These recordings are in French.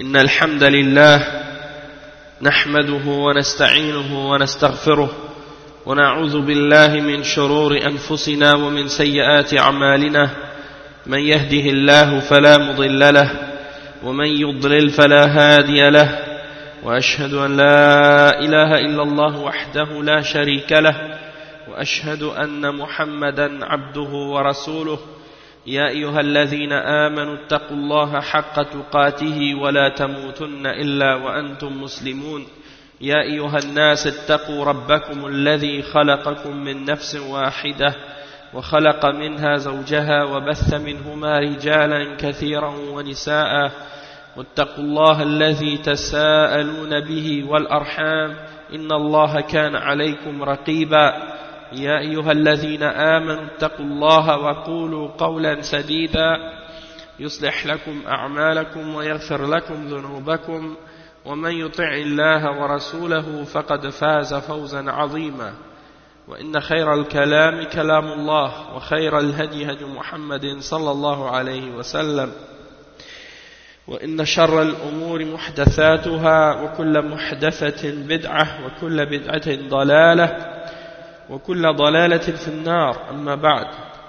إن الحمد لله نحمده ونستعينه ونستغفره ونعوذ بالله من شرور أنفسنا ومن سيئات أعمالنا من يهده الله فلا مضل له ومن يضلل فلا هادي له وأشهد أن لا إله إلا الله وحده لا شريك له وأشهد أن محمدا عبده ورسوله يا أيها الذين آمنوا اتقوا الله حق تقاته ولا تموتن إلا وأنتم مسلمون يا أيها الناس اتقوا ربكم الذي خلقكم من نفس واحدة وخلق منها زوجها وبث منهما رجالا كثيرا ونساء واتقوا الله الذي تساءلون به والأرحام إن الله كان عليكم رقيبا يا أيها الذين آمنوا اتقوا الله وقولوا قولا سديدا يصلح لكم أعمالكم ويغفر لكم ذنوبكم ومن يطع الله ورسوله فقد فاز فوزا عظيما وإن خير الكلام كلام الله وخير الهدي هدي محمد صلى الله عليه وسلم وإن شر الأمور محدثاتها وكل محدثة بدعة وكل بدعة ضلالة وكل ضلالة في النار أما بعد.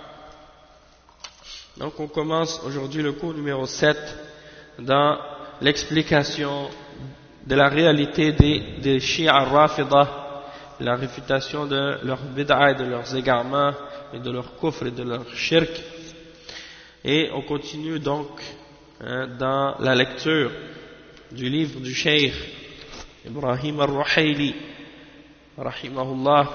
Donc on commence aujourd'hui le cours numéro 7 dans l'explication de la réalité des Shia Rafida, la réfutation de leurs bid'a et de leurs égarements et de leur kufr et de leur shirk. Et on continue donc dans la lecture du livre du Cheikh Ibrahim al-Ruhayli rahimahullah,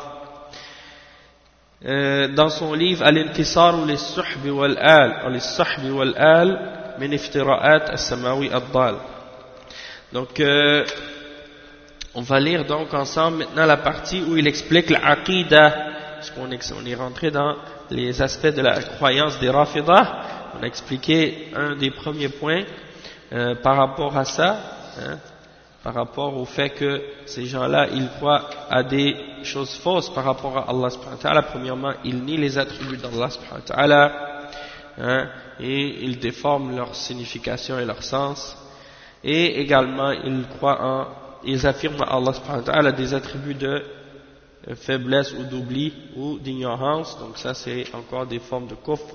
dans son livre Al-Intisar lis-Suhb wal-Al lis-Sahb wal-Al min iftira'at as-Samawi ad-Dal. Donc on va lire donc ensemble maintenant la partie où il explique l'Aqidah, parce qu'on est rentré dans les aspects de la croyance des Rafidah. On a expliqué un des premiers points par rapport à ça, par rapport au fait que ces gens-là, ils croient à des choses fausses par rapport à Allah subhanahu wa ta'ala. Premièrement, ils nient les attributs d'Allah subhanahu wa ta'ala, et ils déforment leur signification et leur sens. Et également, ils affirment à Allah subhanahu wa ta'ala des attributs de faiblesse ou d'oubli ou d'ignorance. Donc ça, c'est encore des formes de kufr.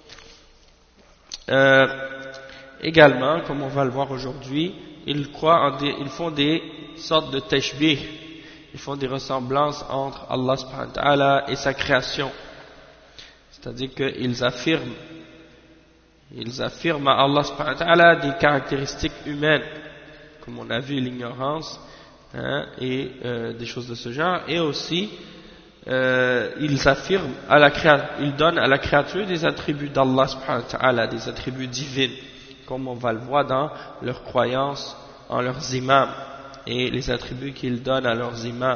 Également, comme on va le voir aujourd'hui, ils font des sortes de tashbih, ils font des ressemblances entre Allah subhanahu wa ta'ala et sa création. C'est-à-dire qu'ils affirment à Allah subhanahu wa ta'ala des caractéristiques humaines, comme on a vu l'ignorance, et des choses de ce genre, et aussi ils donnent à la créature des attributs d'Allah subhanahu wa ta'ala, des attributs divins, comme on va le voir dans leur croyance en leurs imams et les attributs qu'ils donnent à leurs imams,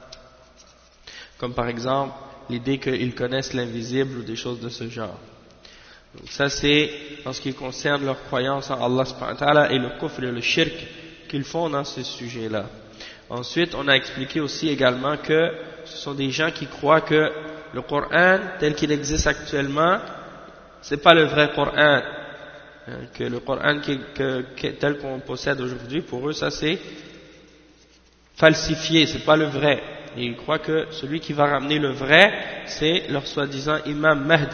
comme par exemple l'idée qu'ils connaissent l'invisible ou des choses de ce genre. Donc ça, c'est en ce qui concerne leur croyance en Allah subhanahu wa ta'ala et le kufr et le shirk qu'ils font dans ce sujet-là. Ensuite, on a expliqué aussi également que ce sont des gens qui croient que le Coran tel qu'il existe actuellement, c'est pas le vrai Coran, que le Coran tel qu'on possède aujourd'hui, pour eux ça c'est falsifié, c'est pas le vrai. Et ils croient que celui qui va ramener le vrai, c'est leur soi-disant imam Mahdi.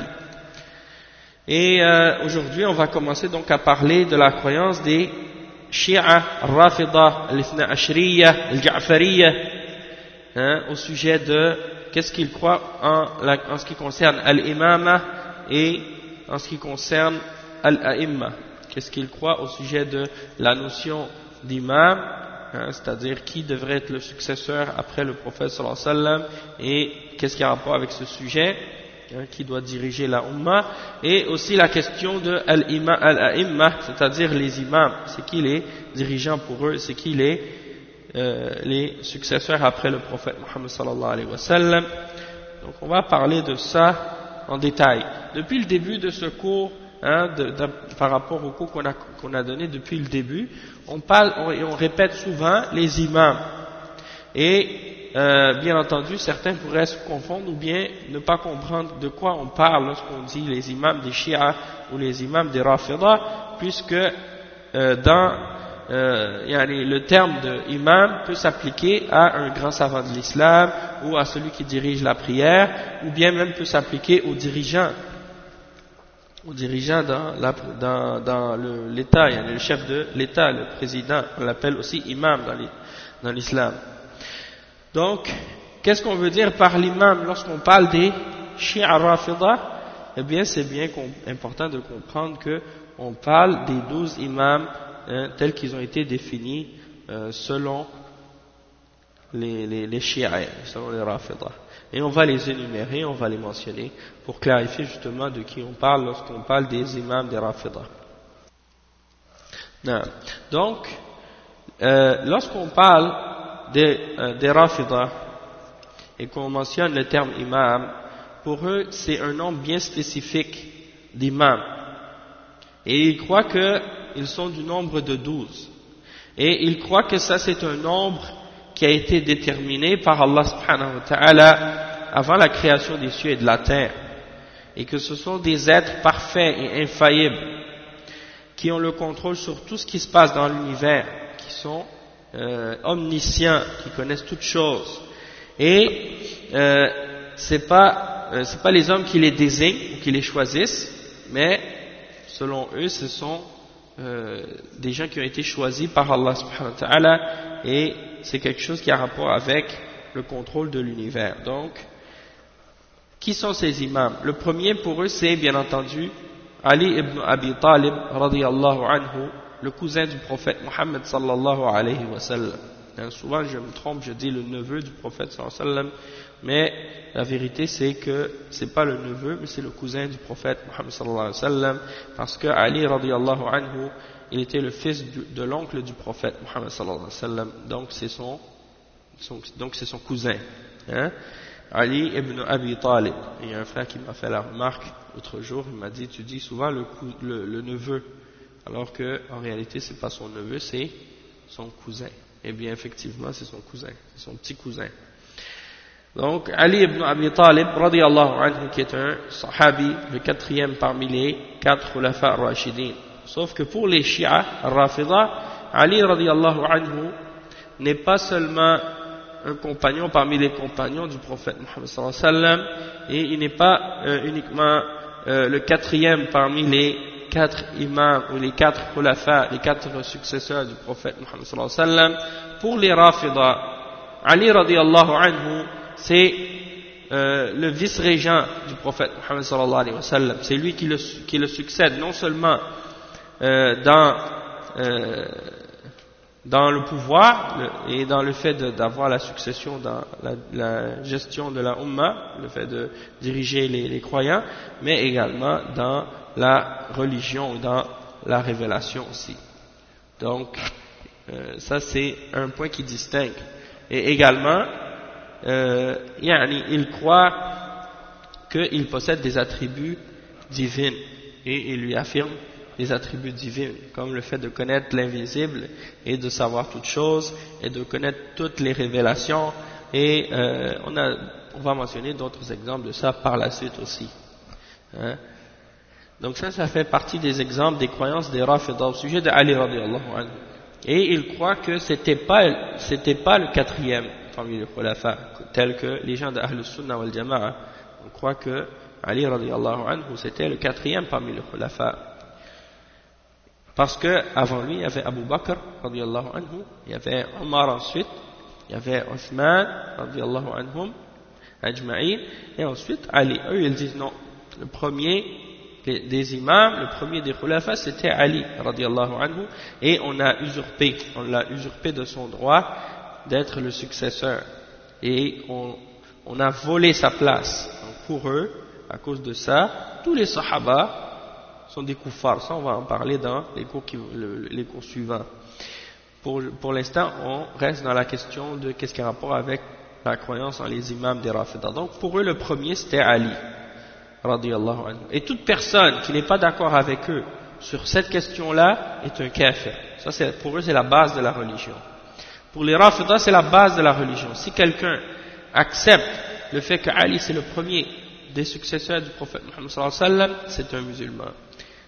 Et aujourd'hui on va commencer donc à parler de la croyance des Shia Rafida, al-Ithna Ashriya, al-Ja'fariya, au sujet de qu'est-ce qu'ils croient en ce qui concerne al-Imama et en ce qui concerne al-A'imma. Qu'est-ce qu'ils croient au sujet de la notion d'imam, c'est-à-dire qui devrait être le successeur après le prophète sallallahu alayhi wa sallam, et qu'est-ce qui a rapport avec ce sujet, qui doit diriger la Ummah, et aussi la question de al-A'imma, c'est-à-dire les imams, c'est qui les dirigeants pour eux, c'est qui les successeurs après le prophète Muhammad sallallahu alayhi wa sallam. Donc on va parler de ça en détail. Depuis le début de ce cours, par rapport au cours qu'on a donné depuis le début, on répète souvent les imams. Et bien entendu, certains pourraient se confondre ou bien ne pas comprendre de quoi on parle lorsqu'on dit les imams des Shia ou les imams des Rafida, puisque dans le terme de imam peut s'appliquer à un grand savant de l'islam ou à celui qui dirige la prière, ou bien même peut s'appliquer aux dirigeants dans l'État, le chef de l'État, le président, on l'appelle aussi imam dans l'islam. Donc, qu'est-ce qu'on veut dire par l'imam lorsqu'on parle des Shi'a Rafida? Eh bien, c'est bien important de comprendre que on parle des 12 imams tels qu'ils ont été définis selon les Shi'a, selon les Rafida. Et on va les énumérer, on va les mentionner pour clarifier justement de qui on parle lorsqu'on parle des imams des Rafida. Donc, lorsqu'on parle des Rafida et qu'on mentionne le terme imam, pour eux c'est un nombre bien spécifique d'imams. Et ils croient qu'ils sont du nombre de 12. Et ils croient que ça c'est un nombre qui a été déterminé par Allah subhanahu wa ta'ala avant la création des cieux et de la terre. Et que ce sont des êtres parfaits et infaillibles qui ont le contrôle sur tout ce qui se passe dans l'univers, qui sont omniscients, qui connaissent toutes choses. Et c'est pas les hommes qui les désignent ou qui les choisissent, mais selon eux, ce sont des gens qui ont été choisis par Allah subhanahu wa ta'ala, et c'est quelque chose qui a rapport avec le contrôle de l'univers. Donc, qui sont ces imams? Le premier pour eux, c'est bien entendu Ali ibn Abi Talib radiyallahu anhu, le cousin du prophète Muhammad sallallahu alayhi wa sallam. Souvent je me trompe, je dis le neveu du prophète sallallahu alayhi wa sallam, mais la vérité c'est que c'est pas le neveu, mais c'est le cousin du prophète Muhammad sallallahu alayhi wa sallam, parce que Ali radiyallahu anhu, il était le fils de l'oncle du prophète Muhammad sallallahu alayhi wa sallam, donc c'est son cousin, Ali ibn Abi Talib. Il y a un frère qui m'a fait la remarque l'autre jour, il m'a dit, tu dis souvent le neveu, alors que en réalité c'est pas son neveu, c'est son cousin. Eh bien effectivement c'est son cousin, c'est son petit cousin. Donc Ali ibn Abi Talib radiyallahu anhu, qui est un sahabi, le 4e parmi les 4 khulafa ar-rashidin. Sauf que pour les Shi'a Rafida, Ali radiyallahu anhu n'est pas seulement un compagnon parmi les compagnons du prophète Muhammad sallallahu alayhi wa sallam, et il n'est pas uniquement le 4e parmi les 4 imams ou les 4 khulafa, les 4 successeurs du prophète Muhammad sallallahu alayhi wa sallam. Pour les Rafida, Ali radiyallahu anhu, c'est le vice-régent du prophète Muhammad sallallahu alayhi wa sallam. C'est lui qui le succède, non seulement dans le pouvoir et dans le fait d'avoir la succession dans la gestion de la Ummah, le fait de diriger les croyants, mais également dans la religion ou dans la révélation aussi. Donc ça c'est un point qui distingue. Et également il croit qu'il possède des attributs divins, et il lui affirme des attributs divins, comme le fait de connaître l'invisible et de savoir toutes choses et de connaître toutes les révélations, et on va mentionner d'autres exemples de ça par la suite aussi. Donc ça fait partie des exemples des croyances des Rafida au sujet de Ali radiyallahu anhu. Et il croit que c'était pas le 4e parmi les khulafa, tel que les gens de Ahl Sunnah wal Jama'a. On croit que Ali radiyallahu anhu c'était le 4e parmi les khulafa. Parce que avant lui, il y avait Abu Bakr radiyallahu anhu, il y avait Omar ensuite, il y avait Othman radiyallahu anhum ajma'in, et ensuite Ali. Eux ils disent non, le premier des imams, le premier des khulafa c'était Ali radiyallahu anhu, et on l'a usurpé de son droit d'être le successeur, et on a volé sa place. Donc pour eux, à cause de ça, tous les sahaba sont des kuffars. Ça on va en parler dans les cours suivants. Pour l'instant on reste dans la question de qu'est-ce qui a rapport avec la croyance en les imams des Rafida. Donc pour eux le premier c'était Ali radiyallahu anhu, et toute personne qui n'est pas d'accord avec eux sur cette question là est un kafir. Ça pour eux c'est la base de la religion. Pour les Rafida c'est la base de la religion. Si quelqu'un accepte le fait que Ali c'est le premier des successeurs du prophète Muhammad sallallahu alayhi wa sallam, c'est un musulman.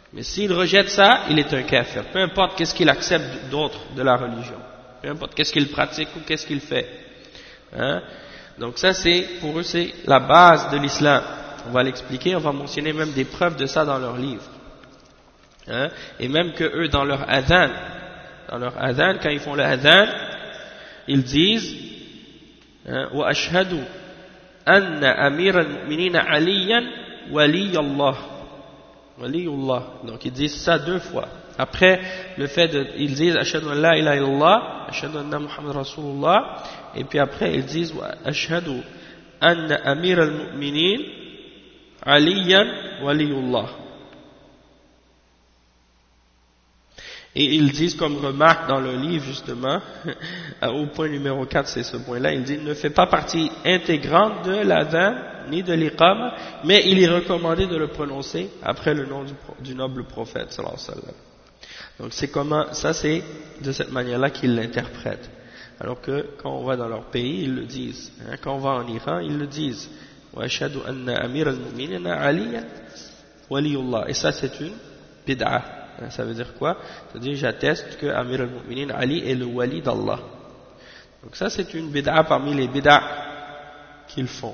Mais s'il rejette ça, il est un kafir. Peu importe qu'est-ce qu'il accepte d'autre de la religion. Peu importe qu'est-ce qu'il pratique ou qu'est-ce qu'il fait. Hein? Donc ça, pour eux, c'est la base de l'islam. On va l'expliquer, on va mentionner même des preuves de ça dans leurs livres. Hein? Et même que eux, dans leur adhan, quand ils font le adhan, ils disent wa ashhadu anna amir al-mu'minin aliyan waliyallah. Waliyullah. Donc ils disent ça 2 fois. Après le fait ils disent ashhadu an la ilaha illallah, ashhadu anna Muhammad rasulullah, et puis après ils disent wa ashhadu anna amir al-mu'minin aliyan waliyullah. Et ils disent comme remarque dans le livre justement, au point numéro 4, c'est ce point-là, ils disent ne fait pas partie intégrante de l'adhan ni de l'iqama, mais il est recommandé de le prononcer après le nom du noble prophète sallallahu alayhi wa sallam. Donc c'est de cette manière-là qu'ils l'interprètent. Alors que quand on va dans leur pays, ils le disent. Hein, quand on va en Iran, ils le disent. Wa ashhadu anna amir al-mu'minin aliyan waliyullah. Et ça c'est une bid'ah. Ça veut dire quoi? C'est-à-dire j'atteste que Amir al-Mu'minin Ali est le wali d'Allah. Donc ça c'est une bid'a parmi les bid'a qu'ils font.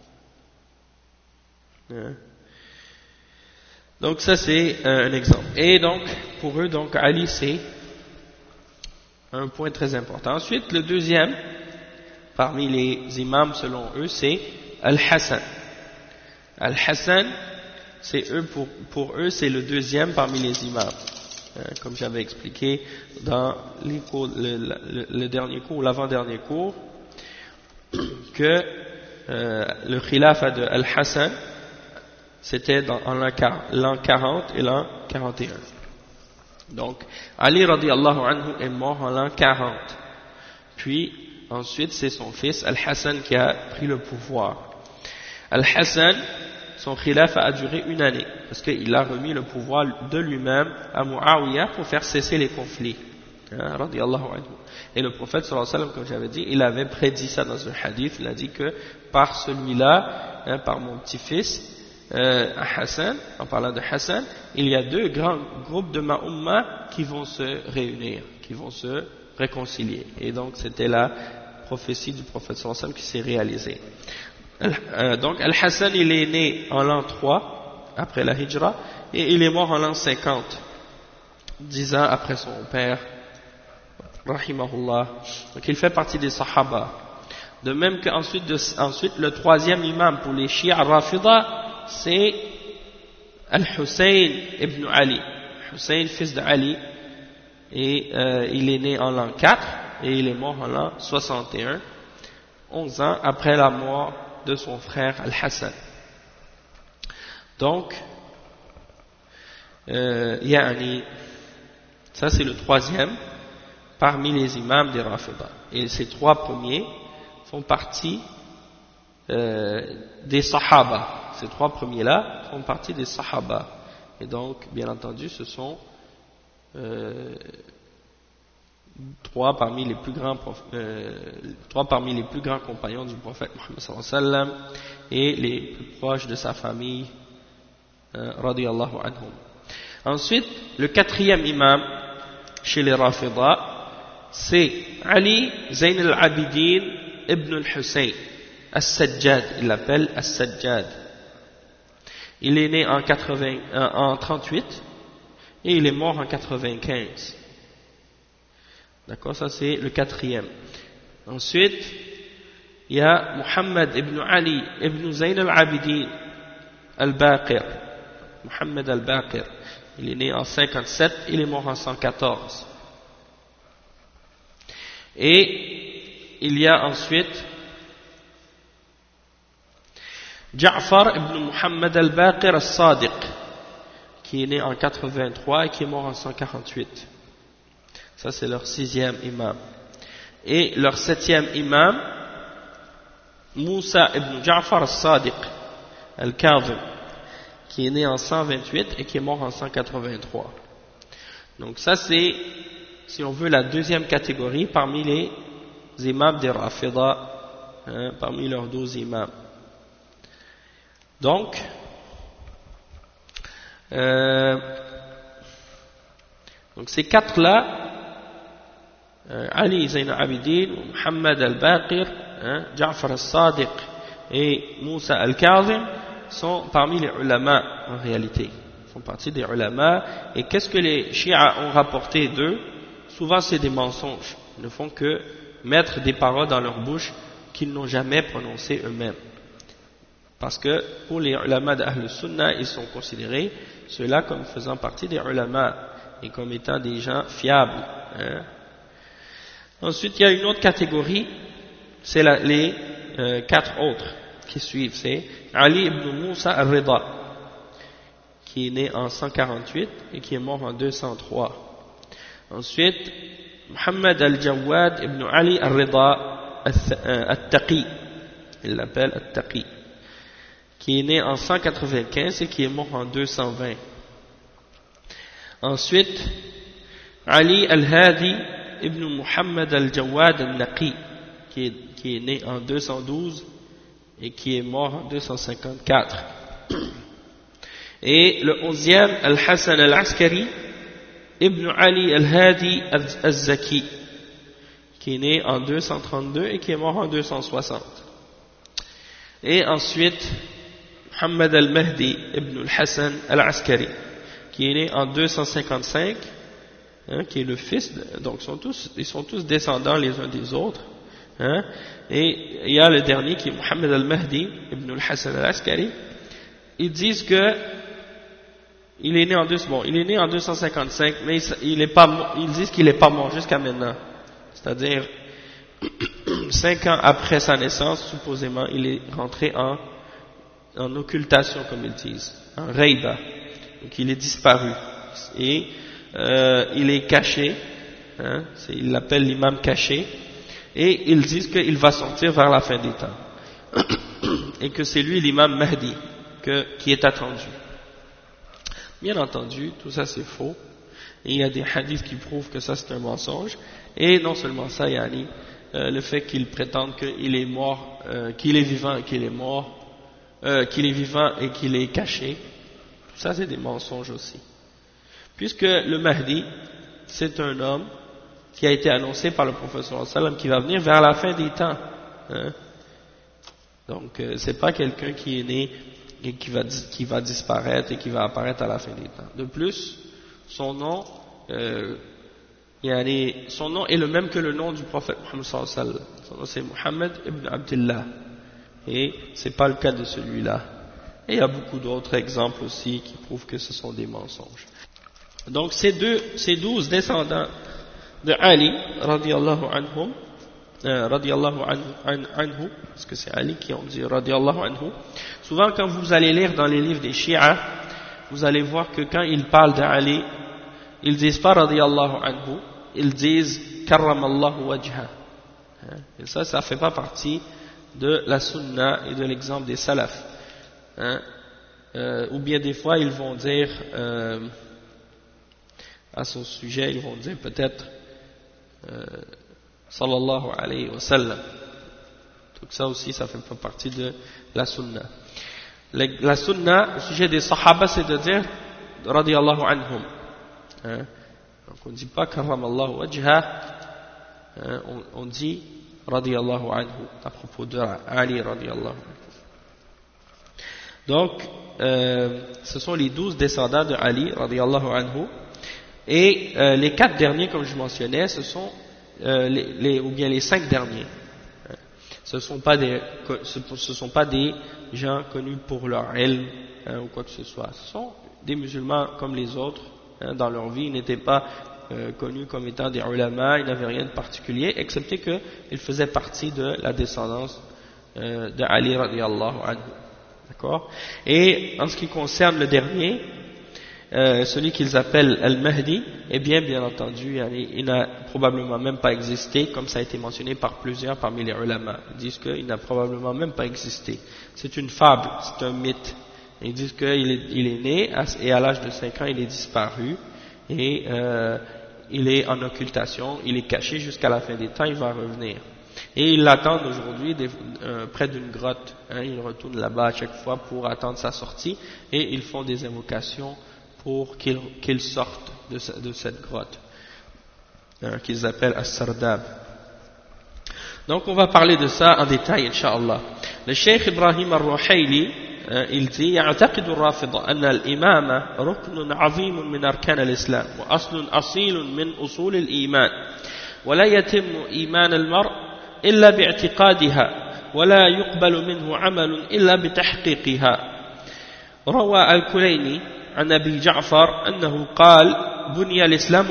Donc ça c'est un exemple. Et donc pour eux donc Ali c'est un point très important. Ensuite le deuxième parmi les imams selon eux c'est Al-Hassan. Al-Hassan, c'est eux pour eux c'est le deuxième parmi les imams, comme j'avais expliqué dans les cours, le dernier cours ou l'avant-dernier cours, que le khilafa de Al-Hassan c'était en l'an 40 et l'an 41. Donc Ali radiallahu anhu est mort en l'an 40, puis ensuite c'est son fils Al-Hassan qui a pris le pouvoir. Al-Hassan, son khilaf a duré 1 année, parce qu'il a remis le pouvoir de lui-même à Muawiyah pour faire cesser les conflits. Radiallahu anhu. Et le prophète sallallahu alayhi wa sallam, comme j'avais dit, il avait prédit ça dans un hadith, il a dit que par celui-là, par mon petit-fils, Hassan, en parlant de Hassan, il y a 2 grands groupes de ma umma qui vont se réunir, qui vont se réconcilier. Et donc c'était la prophétie du prophète sallallahu alayhi wa sallam qui s'est réalisée. Donc Al-Hassan il est né en l'an 3 après la Hijra et il est mort en l'an 50, 10 ans après son père rahimahullah. Donc il fait partie des Sahaba. De même qu'ensuite le troisième imam pour les Shia Rafida c'est Al-Hussein ibn Ali. Hussein fils de Ali, et il est né en l'an 4 et il est mort en l'an 61, 11 ans après la mort de son frère Al-Hassan. Donc, ça c'est le troisième parmi les imams des Rafida. Et ces 3 premiers font partie des Sahaba. Ces 3 premiers-là font partie des Sahaba. Et donc, bien entendu, ce sont 3 parmi les plus grands compagnons du prophète Muhammad sallallahu alayhi wa sallam et les plus proches de sa famille radiyallahu anhum. Ensuite le 4e imam chez les Rafida c'est Ali Zayn al-Abidin ibn al-Hussein As-Sajjad, il l'appelle As-Sajjad. Il est né en 38 et il est mort en 95. D'accord, ça c'est le 4e. Ensuite, il y a Muhammad ibn Ali ibn Zayn al-Abidin al-Baqir. Muhammad al-Baqir. Il est né en 57, il est mort en 114. Et il y a ensuite Ja'far ibn Muhammad al-Baqir al-Sadiq, qui est né en 83 et qui est mort en 148. Ça c'est leur 6e imam. Et leur 7e imam, Moussa ibn Ja'far al-Sadiq al-Kadhim, qui est né en 128 et qui est mort en 183. Donc ça c'est, si on veut, la 2e catégorie parmi les imams des Rafida, parmi leurs 12 imams. Donc, Donc ces quatre-là, Ali Zayn al-Abidin, Muhammad al-Baqir, Ja'far al-Sadiq et Moussa al-Kazim sont parmi les ulama en réalité, font partie des ulama. Et qu'est-ce que les chiites ont rapporté d'eux? Souvent c'est des mensonges, ils ne font que mettre des paroles dans leur bouche qu'ils n'ont jamais prononcées eux-mêmes. Parce que pour les ulama d'Ahl Sunnah, ils sont considérés ceux-là comme faisant partie des ulama et comme étant des gens fiables. Ensuite, il y a une autre catégorie, c'est les quatre autres qui suivent. C'est Ali ibn Moussa al-Rida, qui est né en 148 et qui est mort en 203. Ensuite, Muhammad al-Jawad ibn Ali al-Rida al-Taqi, il l'appelle al-Taqi, qui est né en 195 et qui est mort en 220. Ensuite, Ali al-Hadi ibn Muhammad al-Jawad al-Naqi, qui est né en 212 et qui est mort en 254. Et le 11e, Al-Hassan al-Askari ibn Ali al-Hadi al-Zaki, qui est né en 232 et qui est mort en 260. Et ensuite, Muhammad al-Mahdi ibn al-Hassan al-Askari, qui est né en 255, qui est le fils, donc ils sont tous descendants les uns des autres. Et il y a le dernier qui est Muhammad al-Mahdi ibn al-Hassan al-Askari. Ils disent que il est né en 255, mais ils disent qu'il n'est pas mort jusqu'à maintenant. C'est-à-dire 5 ans après sa naissance, supposément, il est rentré en occultation, comme ils disent, en reiba. Donc il est disparu et il est caché, ils l'appellent l'imam caché, et ils disent qu'il va sortir vers la fin des temps et que c'est lui l'imam Mahdi qui est attendu. Bien entendu, tout ça c'est faux, et il y a des hadiths qui prouvent que ça c'est un mensonge. Et non seulement ça, yani, le fait qu'ils prétendent qu'il est mort, qu'il est vivant et qu'il est mort, qu'il est vivant et qu'il est caché, tout ça c'est des mensonges aussi. Puisque le Mahdi, c'est un homme qui a été annoncé par le prophète sallallahu alayhi wa sallam qui va venir vers la fin des temps. Donc c'est pas quelqu'un qui est né et qui va disparaître et qui va apparaître à la fin des temps. De plus, son nom est le même que le nom du prophète Muhammad sallallahu alayhi wa sallam. Son nom c'est Muhammad ibn Abdullah. Et c'est pas le cas de celui-là. Et il y a beaucoup d'autres exemples aussi qui prouvent que ce sont des mensonges. Donc ces 12 descendants de Ali, radiyallahu anhum, anhu, parce que c'est Ali qui ont dit radiyallahu anhu. Souvent quand vous allez lire dans les livres des chiites, vous allez voir que quand ils parlent d'Ali, ils disent pas radiyallahu anhu, ils disent karramallahu wajha. Et ça fait pas partie de la sunna et de l'exemple des salafs. Ou bien des fois ils vont dire à son sujet, ils vont dire peut-être sallallahu alayhi wa sallam. Donc ça aussi, ça fait pas partie de la sunna. La sunna au sujet des sahaba, c'est de dire radiyallahu anhum. Donc on ne dit pas karramallahu wajha, on dit radiyallahu anhu à propos de Ali radiyallahu anhu. Donc ce sont les 12 descendants de Ali radiyallahu anhu. Et les 4 derniers, comme je mentionnais, ce sont ou bien les 5 derniers. Ce ne sont pas des gens connus pour leur ilm ou quoi que ce soit. Ce sont des musulmans comme les autres. Dans leur vie, ils n'étaient pas connus comme étant des ulama, ils n'avaient rien de particulier, excepté qu'ils faisaient partie de la descendance de Ali radiyallahu anhu. D'accord? Et en ce qui concerne le dernier, celui qu'ils appellent Al-Mahdi, eh bien entendu, il n'a probablement même pas existé, comme ça a été mentionné par plusieurs parmi les ulama. Ils disent qu'il n'a probablement même pas existé. C'est une fable, c'est un mythe. Ils disent qu'il est né et à l'âge de 5 ans, il est disparu et il est en occultation, il est caché jusqu'à la fin des temps, il va revenir. Et ils l'attendent aujourd'hui près d'une grotte. Ils retournent là-bas à chaque fois pour attendre sa sortie et ils font des invocations pour qu'ils sortent de cette grotte qu'ils appellent As-Sardab. Donc on va parler de ça en détail, Inch'Allah. Le Cheikh Ibrahim al-Ruhayli, il dit يعتقد الرافضة أن الإمامة ركن عظيم من أركان الإسلام وأصل أصيل من أصول الإيمان ولا يتم إيمان المرء إلا باعتقادها ولا يقبل منه عمل إلا بتحقيقها. روى الكليني عن أبي جعفر أنه قال بني الإسلام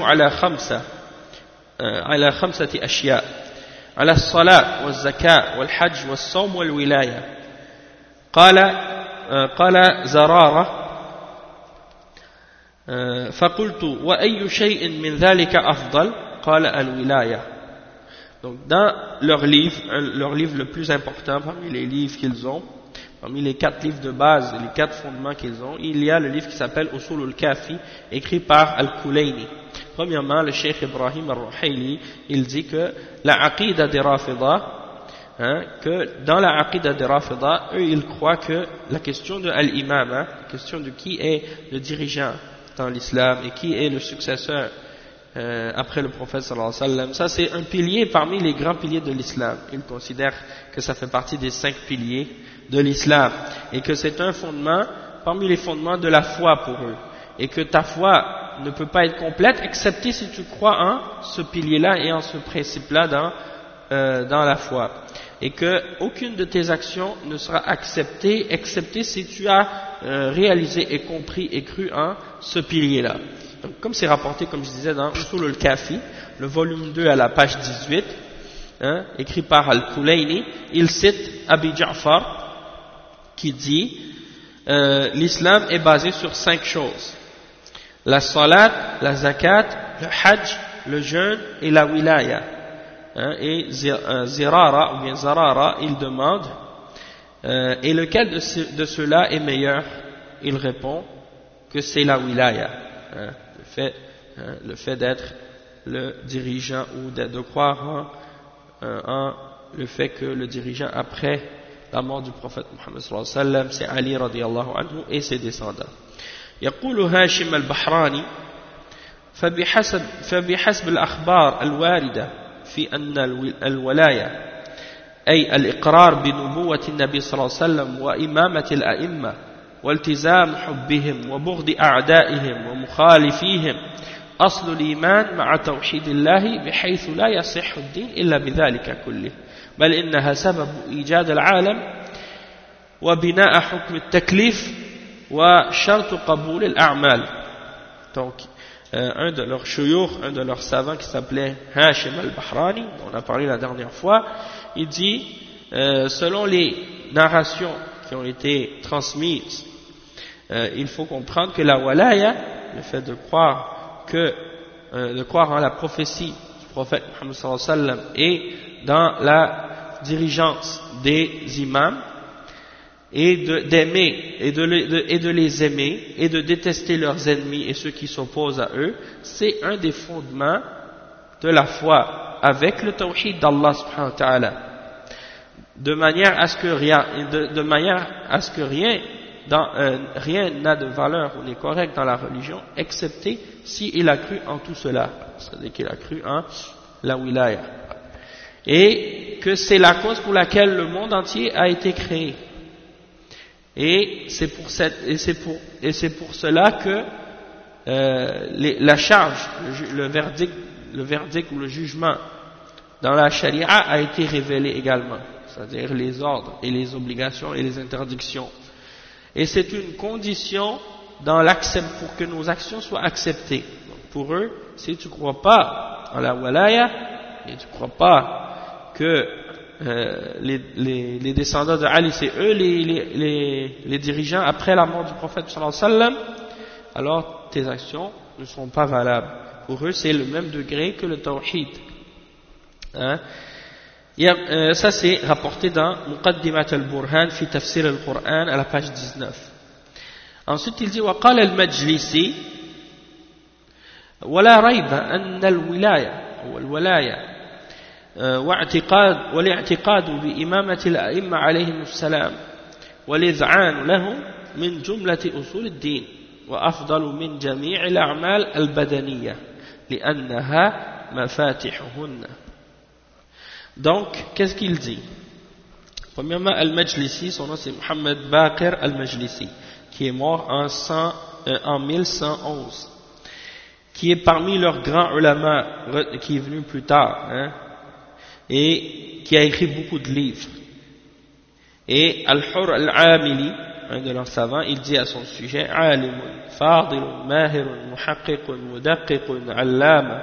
على خمسة أشياء على الصلاة والزكاة والحج والصوم والولاية. قال زرارة فقلت وأي شيء من ذلك أفضل قال الولاية. Donc dans leur livre le plus important parmi les livres qu'ils ont, parmi les 4 livres de base, les 4 fondements qu'ils ont, il y a le livre qui s'appelle Usul al-Kafi, écrit par Al-Kulayni. Premièrement, le Cheikh Ibrahim al-Ruhayli, il dit que la aqida des Rafida, que dans la aqida des Rafida, eux ils croient que la question de l'imam, la question de qui est le dirigeant dans l'islam et qui est le successeur après le prophète sallallahu alayhi wa sallam, ça c'est un pilier parmi les grands piliers de l'islam. Ils considèrent que ça fait partie des 5 piliers de l'islam et que c'est un fondement parmi les fondements de la foi pour eux, et que ta foi ne peut pas être complète excepté si tu crois en ce pilier-là et en ce principe-là dans la foi, et que aucune de tes actions ne sera acceptée excepté si tu as réalisé et compris et cru en ce pilier-là. Donc, comme c'est rapporté, comme je disais, dans Usul al-Kafi, le volume 2 à la page 18, écrit par Al-Kulayni, il cite Abi Ja'far qui dit l'islam est basé sur 5 choses: la salat, la zakat, le hajj, le jeûne et la wilaya. Et Zirara ou bien Zarara, il demande et lequel de ceux-là est meilleur? Il répond que c'est la wilaya, le fait d'être le dirigeant ou de croire en le fait que le dirigeant après la mort du prophète Muhammad sallallahu alayhi wa sallam c'est Ali radiyallahu anhu et ses descendants. يقول هاشم البحراني فبحسب الأخبار الواردة في أن الولاية أي الإقرار بنبوة النبي صلى الله عليه وسلم وإمامة الأئمة والتزام حبهم وبغض أعدائهم ومخالفيهم أصل الإيمان مع توحيد الله بحيث لا يصح الدين إلا بذلك كله بل إنها سبب إيجاد العالم وبناء حكم التكليف وشرط قبول الأعمال. Donc un de leurs shuyukh, un de leurs savants qui s'appelait Hashim al-Bahrani, dont on a parlé la dernière fois, il dit selon les narrations qui ont été transmises, il faut comprendre que la walaya, le fait de croire en la prophétie du prophète Muhammad sallallahu alayhi wa sallam et dans la dirigeance des imams, et d'aimer et de les aimer et de détester leurs ennemis et ceux qui s'opposent à eux, c'est un des fondements de la foi avec le tawhid d'Allah subhanahu wa ta'ala, de manière à ce que rien n'a de valeur ou n'est correct dans la religion excepté s'il a cru en tout cela, c'est-à-dire qu'il a cru en la wilaya, et que c'est la cause pour laquelle le monde entier a été créé. Et c'est pour cela que la charge, le verdict ou le jugement dans la charia a été révélé également, c'est-à-dire les ordres et les obligations et les interdictions. Et c'est une condition pour que nos actions soient acceptées. Donc pour eux, si tu ne crois pas en la walaya et tu ne crois pas que les descendants de Ali, c'est eux les dirigeants après la mort du prophète sallallahu alayhi wa sallam, alors tes actions ne sont pas valables. Pour eux, c'est le même degré que le tawhid. Ça c'est rapporté dans Muqaddimat al-Burhan fi tafsir al-Qur'an à la page 19. Ensuite il dit وقال المجلسي ولا ريب أن الولاية والاعتقاد بإمامة الأئمة عليهم السلام والإذعان لهم من جملة أصول الدين وأفضل من جميع الأعمال البدنية لأنها مفاتحهن. Donc, qu'est-ce qu'il dit? Premièrement, Al-Majlisi, son nom c'est Mohammed Baqir Al-Majlisi, qui est mort en 1111, qui est parmi leurs grands ulama, qui est venu plus tard, hein, et qui a écrit beaucoup de livres. Et Al-Hur Al-Amili, un de leurs savants, il dit à son sujet: Alimun, Fadilun, Mahirun, Muhaqqiqun, Mudaqiqun, Allama,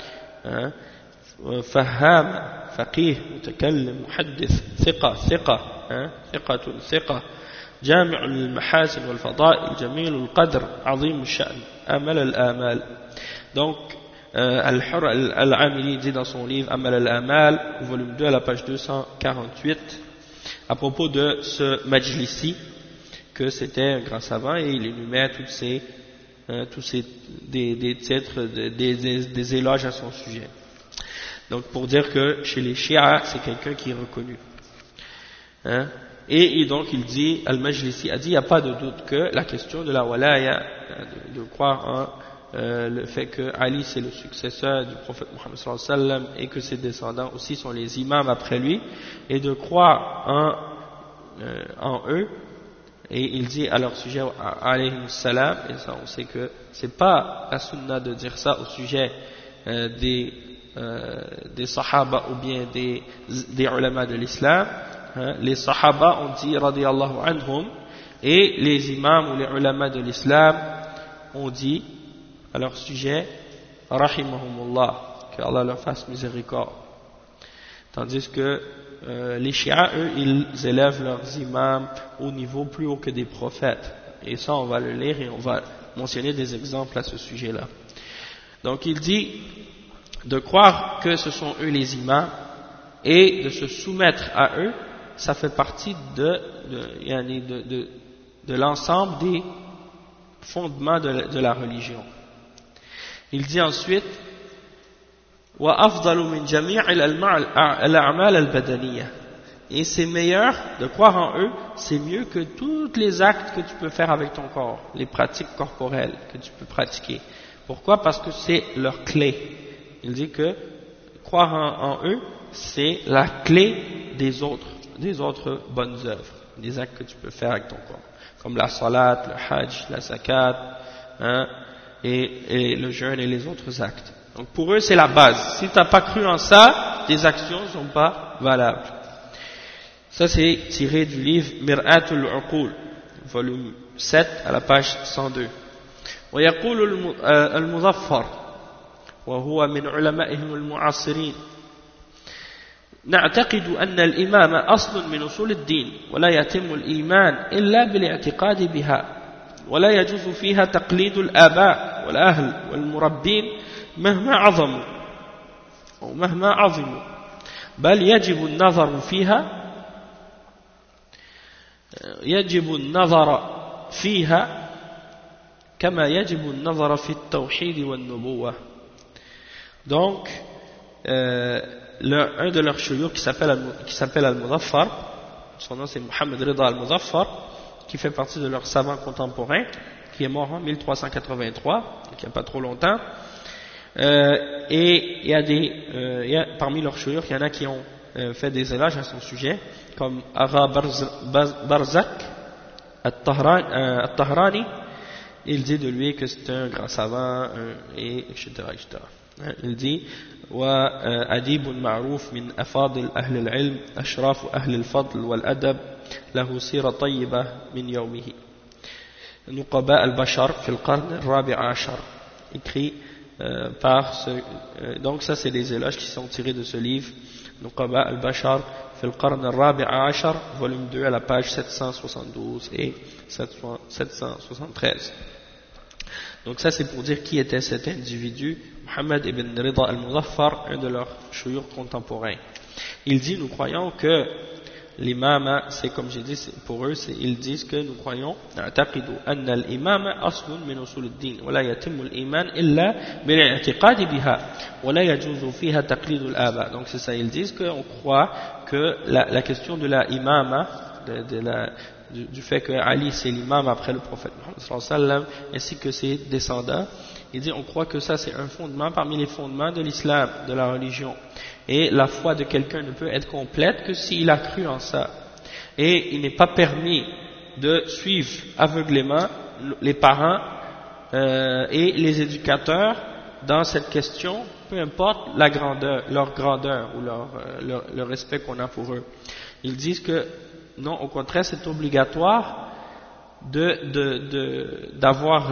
Fahama, Faqih, Mutakallim, Muhaddith, Thiqa, Thiqa, Thiqatun, Thiqa, جامع المحاسن والفضائل جميل القدر عظيم الشأن أمل الآمال. Donc Al-Hur Al-Amili dit dans son livre Amal al-Amal, volume 2 à la page 248, à propos de ce Majlisi, que c'était un grand savant, et il énumère des titres, des éloges à son sujet. Donc pour dire que chez les Shia, c'est quelqu'un qui est reconnu. Hein? Et donc il dit, Al-Majlisi a dit, il n'y a pas de doute que la question de la walaya, de croire en le fait que Ali c'est le successeur du prophète Muhammad sallallahu alayhi wa sallam et que ses descendants aussi sont les imams après lui, et de croire en eux. Et il dit à leur sujet, alayhi salam, et ça on sait que c'est pas la sunna de dire ça au sujet des sahaba ou bien des ulama de l'islam. Les sahaba ont dit radiyallahu anhum, et les imams ou les ulama de l'islam ont dit à leur sujet rahimahumullah, que Allah leur fasse miséricorde. Tandis que les chiites, eux, ils élèvent leurs imams au niveau plus haut que des prophètes, et ça on va le lire et on va mentionner des exemples à ce sujet là. Donc il dit de croire que ce sont eux les imams et de se soumettre à eux, ça fait partie de l'ensemble des fondements de la religion. Il dit ensuite وَأَفْضَلُ مِنْ جَمِيعِ الْأَعْمَالِ الْبَدَنِيَّةِ, et c'est meilleur de croire en eux, c'est mieux que tous les actes que tu peux faire avec ton corps, les pratiques corporelles que tu peux pratiquer. Pourquoi? Parce que c'est leur clé. Il dit que croire en eux, c'est la clé des autres bonnes œuvres, des actes que tu peux faire avec ton corps, comme la salat, le hajj, la zakat, et le jeûne et les autres actes. Donc pour eux c'est la base. Si tu n'as pas cru en ça, tes actions ne sont pas valables. Ça c'est tiré du livre Mir'atul Uqul, volume 7 à la page 102. ويقول المظفر وهو من علمائهم المعاصرين: نعتقد أن الإمامة أصل من أصول الدين ولا يتم الإيمان إلا بالاعتقاد بها ولا يجوز فيها تقليد الآباء والأهل والمربين مهما عظموا بل يجب النظر فيها كما يجب النظر في التوحيد والنبوة. Donc un de leurs chouyours qui s'appelle Al-Muzaffar, son nom c'est Mohammed Rida Al-Muzaffar, qui fait partie de leurs savants contemporains, qui est mort en 1383, donc il n'y a pas trop longtemps. Et il y a parmi leurs chouyours, il y en a qui ont fait des éloges à son sujet, comme Agha Barzak Al-Tahrani. Il dit de lui que c'est un grand savant, etc. Il dit وأديب معروف من أفاضل أهل العلم أشراف أهل الفضل والأدب له سيرة طيبة من يومه نقباء البشر في القرن الرابع عشر, écrit par donc ça c'est des éloges qui sont tirés de ce livre نقباء البشر في القرن الرابع عشر, volume 2 à la page 772 et 773. Donc ça c'est pour dire qui était cet individu, Mohammed ibn Rida al-Muzaffar, un de leurs chouyours contemporains. Il dit: nous croyons que l'imama, c'est comme j'ai dit, pour eux, ils disent que nous croyons, نعتقد أن الإمامة أصل من أصول الدين ولا يتم الإيمان إلا بالاعتقاد بها ولا يجوز فيها تقليد الآباء. Donc c'est ça, ils disent qu'on croit que la question de la imama, du fait que Ali c'est l'imam après le prophète Mohammed sallallahu alayhi wa sallam, ainsi que ses descendants. Il dit on croit que ça c'est un fondement parmi les fondements de l'islam, de la religion. Et la foi de quelqu'un ne peut être complète que s'il a cru en ça. Et il n'est pas permis de suivre aveuglément les parents et les éducateurs dans cette question, peu importe la grandeur, leur grandeur ou le respect qu'on a pour eux. Ils disent que non, au contraire, c'est obligatoire d'avoir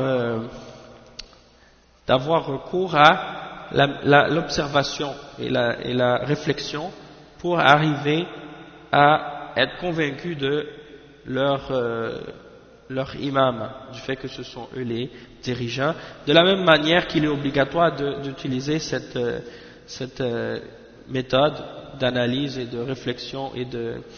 recours à l'observation et la réflexion pour arriver à être convaincu de leur imam, du fait que ce sont eux les dirigeants, de la même manière qu'il est obligatoire d'utiliser cette méthode d'analyse et de réflexion et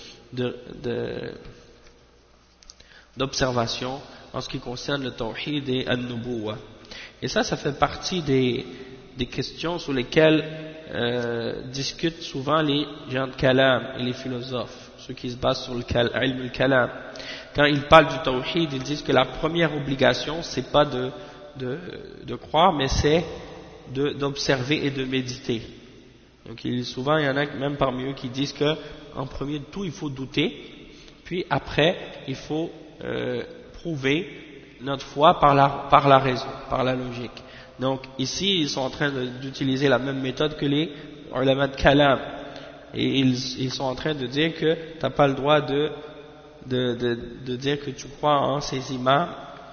d'observation en ce qui concerne le tawhid et an-nubuwwa. Et ça fait partie des questions sur lesquelles discutent souvent les gens de kalam et les philosophes, ceux qui se basent sur le ilm al-kalam. Quand ils parlent du tawhid, ils disent que la première obligation, c'est pas de croire, mais c'est d'observer et de méditer. Donc souvent, il y en a même parmi eux qui disent que en premier de tout, il faut douter, puis après, il faut prouver notre foi par la raison, par la logique. Donc ici, ils sont en train d'utiliser la même méthode que les ulama de kalam, et ils sont en train de dire que tu n'as pas le droit de dire que tu crois en ces imams,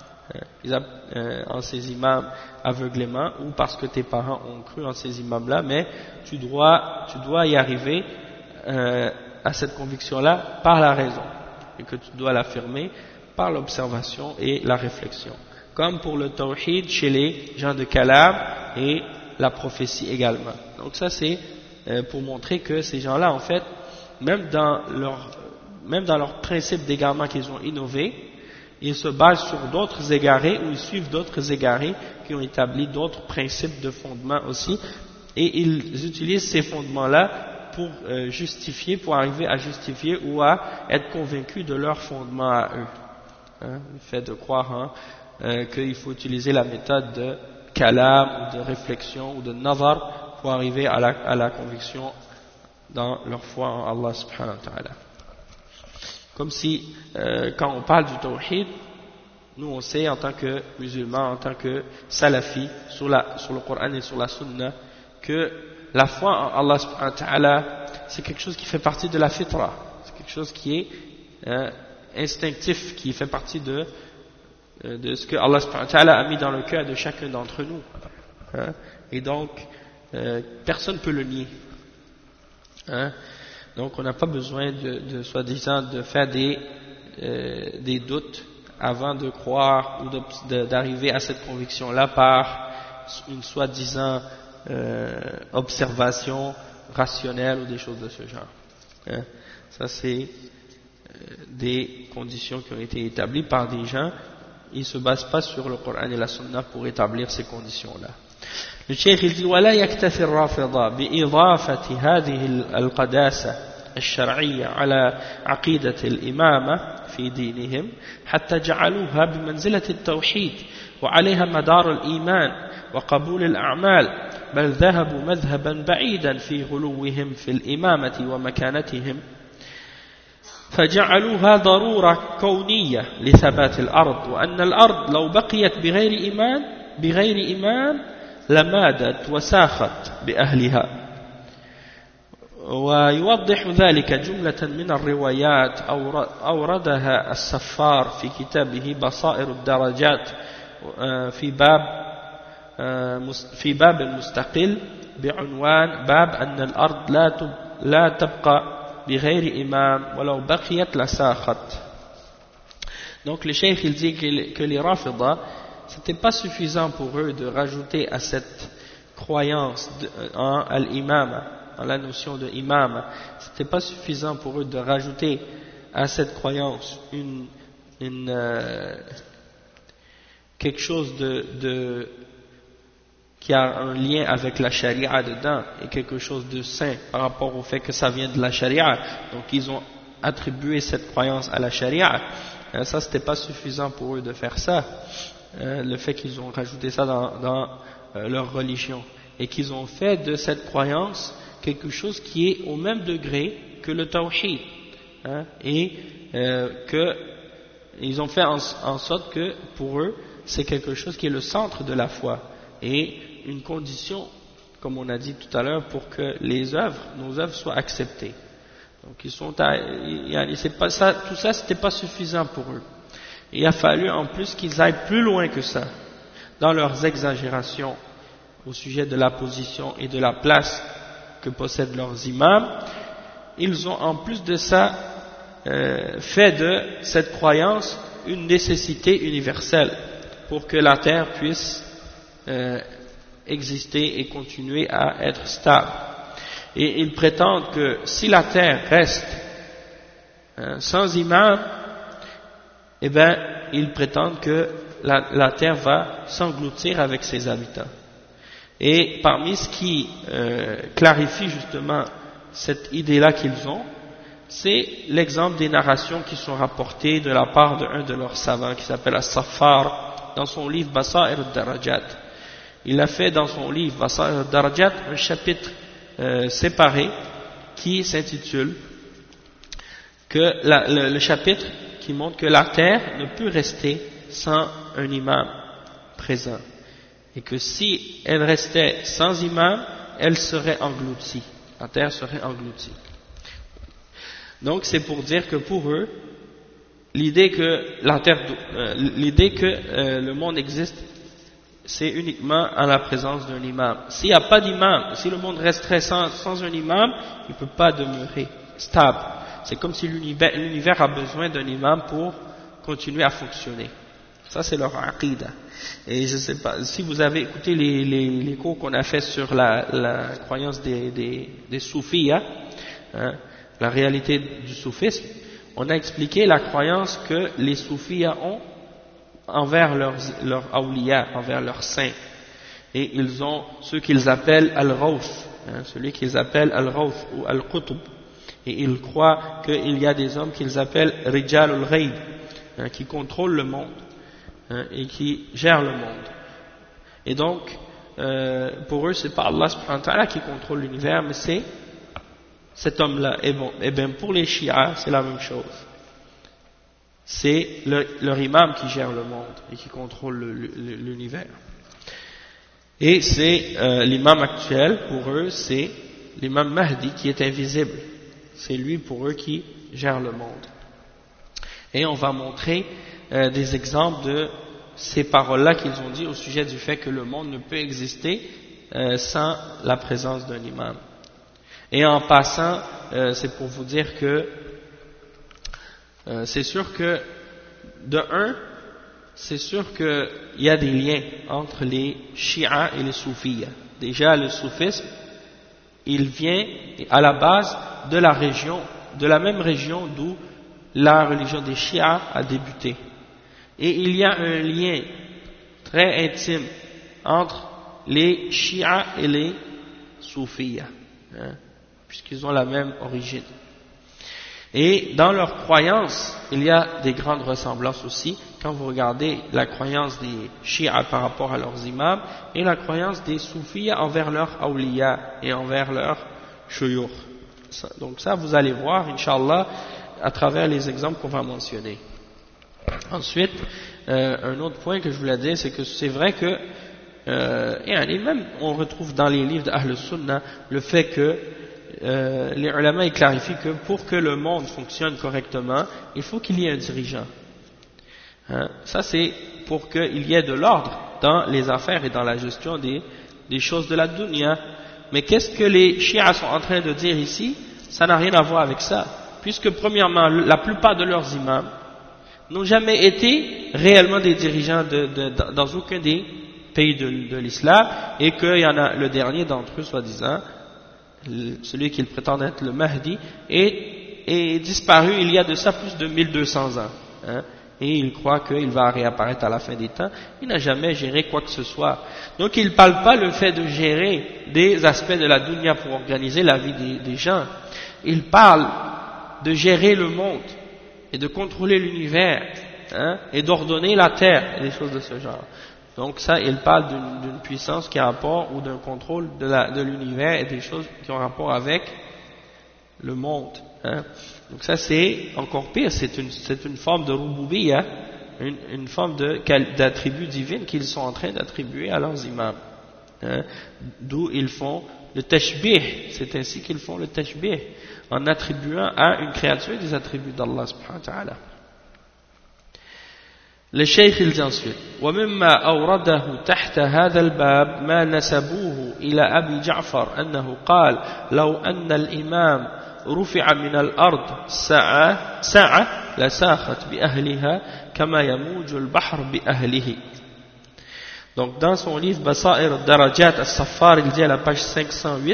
aveuglément, ou parce que tes parents ont cru en ces imams-là, mais tu dois y arriver à cette conviction-là par la raison, et que tu dois l'affirmer par l'observation et la réflexion. Comme pour le tawhid chez les gens de kalam et la prophétie également. Donc ça c'est pour montrer que ces gens-là, en fait, même dans leur principe d'égarement qu'ils ont innové, ils se basent sur d'autres égarés ou ils suivent d'autres égarés qui ont établi d'autres principes de fondement aussi, et ils utilisent ces fondements-là pour pour arriver à justifier ou à être convaincus de leur fondement à eux. Le fait de croire qu'il faut utiliser la méthode de kalam ou de réflexion ou de nazar pour arriver à la conviction dans leur foi en Allah subhanahu wa ta'ala. Comme si, quand on parle du tawhid, nous on sait en tant que musulmans, en tant que salafi, sur le Coran et sur la sunna, que la foi en Allah subhanahu wa ta'ala, c'est quelque chose qui fait partie de la fitra, c'est quelque chose qui est instinctif, qui fait partie de ce que Allah subhanahu wa ta'ala a mis dans le cœur de chacun d'entre nous. Et donc, personne ne peut le nier. Donc on n'a pas besoin soi-disant de faire des doutes avant de croire ou d'arriver à cette conviction-là par une soi-disant observation rationnelle ou des choses de ce genre. Ça c'est des conditions qui ont été établies par des gens. Ils ne se basent pas sur le Coran et la Sunna pour établir ces conditions-là. Le Cheikh il dit ولا يكتفي الرافضة بإضافة هذه القداسة الشرعية على عقيدة الإمامة في دينهم حتى جعلوها بمنزلة التوحيد وعليها مدار الإيمان وقبول الأعمال بل ذهبوا مذهبا بعيدا في غلوهم في الإمامة ومكانتهم فجعلوها ضرورة كونية لثبات الأرض وأن الأرض لو بقيت بغير إمام لمادت وساخت بأهلها ويوضح ذلك جملة من الروايات أوردها السفار في كتابه بصائر الدرجات في باب مستقل بعنوان باب أن الأرض لا تبقى بغير إمام ولو بقيت لساخت. Donc le cheikh il dit que les Rafida, c'était pas suffisant pour eux de rajouter à cette croyance en l'imam, en la notion de imam, c'était pas suffisant pour eux de rajouter à cette croyance quelque chose qui a un lien avec la charia dedans et quelque chose de saint par rapport au fait que ça vient de la charia. Donc ils ont attribué cette croyance à la charia, Ça, c'était pas suffisant pour eux de faire ça. Le fait qu'ils ont rajouté ça dans leur religion et qu'ils ont fait de cette croyance quelque chose qui est au même degré que le tawhid, et que ils ont fait en sorte que pour eux c'est quelque chose qui est le centre de la foi et une condition, comme on a dit tout à l'heure, pour que nos œuvres soient acceptées. Donc c'est pas ça, tout ça c'était pas suffisant pour eux. Il a fallu en plus qu'ils aillent plus loin que ça dans leurs exagérations au sujet de la position et de la place que possèdent leurs imams. Ils ont en plus de ça fait de cette croyance une nécessité universelle pour que la terre puisse exister et continuer à être stable. Et ils prétendent que si la terre reste sans imam, eh bien, ils prétendent que la terre va s'engloutir avec ses habitants. Et parmi ce qui clarifie justement cette idée-là qu'ils ont, c'est l'exemple des narrations qui sont rapportées de la part d'un de leurs savants qui s'appelle As-Saffar dans son livre Basair al-Darajat. Il a fait dans son livre Basair al-Darajat un chapitre séparé qui s'intitule que le chapitre qui montre que la terre ne peut rester sans un imam présent et que si elle restait sans imam, elle serait engloutie, la terre serait engloutie. Donc c'est pour dire que pour eux, l'idée que le monde existe, c'est uniquement en la présence d'un imam. S'il n'y a pas d'imam, si le monde resterait sans un imam, il ne peut pas demeurer stable. C'est comme si l'univers a besoin d'un imam pour continuer à fonctionner. Ça c'est leur aqida. Et je ne sais pas, si vous avez écouté les cours qu'on a fait sur la croyance des soufis, la réalité du soufisme, on a expliqué la croyance que les soufis ont envers leurs awliya, envers leurs saints. Et ils ont ce qu'ils appellent al-rawth, celui qu'ils appellent al-rawth ou al-qutb. Et ils croient qu'il y a des hommes qu'ils appellent rijal al-ghayb, qui contrôlent le monde et qui gèrent le monde. Et donc, pour eux, c'est pas Allah subhanahu wa ta'ala qui contrôle l'univers, mais c'est cet homme-là. Et bien pour les chiites, c'est la même chose. C'est leur imam qui gère le monde et qui contrôle l'univers. Et c'est l'imam actuel, pour eux, c'est l'imam Mahdi qui est invisible. C'est lui pour eux qui gère le monde. Et on va montrer des exemples de ces paroles-là qu'ils ont dit au sujet du fait que le monde ne peut exister sans la présence d'un imam. Et en passant, c'est pour vous dire que c'est sûr que, de un, c'est sûr qu'il y a des liens entre les chiites et les soufis. Déjà, le soufisme, il vient à la base de la même région d'où la religion des chiites a débuté. Et il y a un lien très intime entre les chiites et les soufis, puisqu'ils ont la même origine. Et dans leur croyance, il y a des grandes ressemblances aussi, quand vous regardez la croyance des chiites par rapport à leurs imams, et la croyance des soufis envers leurs awliya et envers leurs shuyukh. Donc ça, vous allez voir, Inch'Allah, à travers les exemples qu'on va mentionner. Ensuite, un autre point que je voulais dire, c'est que c'est vrai que, et même on retrouve dans les livres d'Ahl Sunnah le fait que les ulama ils clarifient que pour que le monde fonctionne correctement, il faut qu'il y ait un dirigeant. Ça c'est pour qu'il y ait de l'ordre dans les affaires et dans la gestion des choses de la dunya. Mais qu'est-ce que les chiites sont en train de dire ici? Ça n'a rien à voir avec ça. Puisque premièrement, la plupart de leurs imams n'ont jamais été réellement des dirigeants dans aucun des pays de l'islam, et qu'il y en a le dernier d'entre eux, soi-disant, celui qu'ils prétendent être le Mahdi, est disparu il y a de ça plus de 1200 ans. Et il croit qu'il va réapparaître à la fin des temps. Il n'a jamais géré quoi que ce soit. Donc il ne parle pas le fait de gérer des aspects de la dunya pour organiser la vie des gens. Il parle de gérer le monde et de contrôler l'univers, hein, et d'ordonner la terre, et des choses de ce genre. Donc ça, il parle d'une puissance qui a rapport, ou d'un contrôle de l'univers et des choses qui ont rapport avec le monde. Hein. Donc ça, c'est encore pire, c'est une forme de rububiyya, une forme d'attribut divin qu'ils sont en train d'attribuer à leurs imams. Hein. D'où ils font le tashbih, c'est ainsi qu'ils font le tashbih, en attribuant à une créature des attributs d'Allah subhanahu wa ta'ala. Le cheikh il dit ensuite ومما أورده تحت هذا الباب ما نسبوه إلى أبي جعفر أنه قال لو أن الإمام رفع من الأرض ساعة لساخت بأهلها كما يموج البحر بأهله. Donc dans son livre Basair Darajat al-Saffar, il dit à la page 508,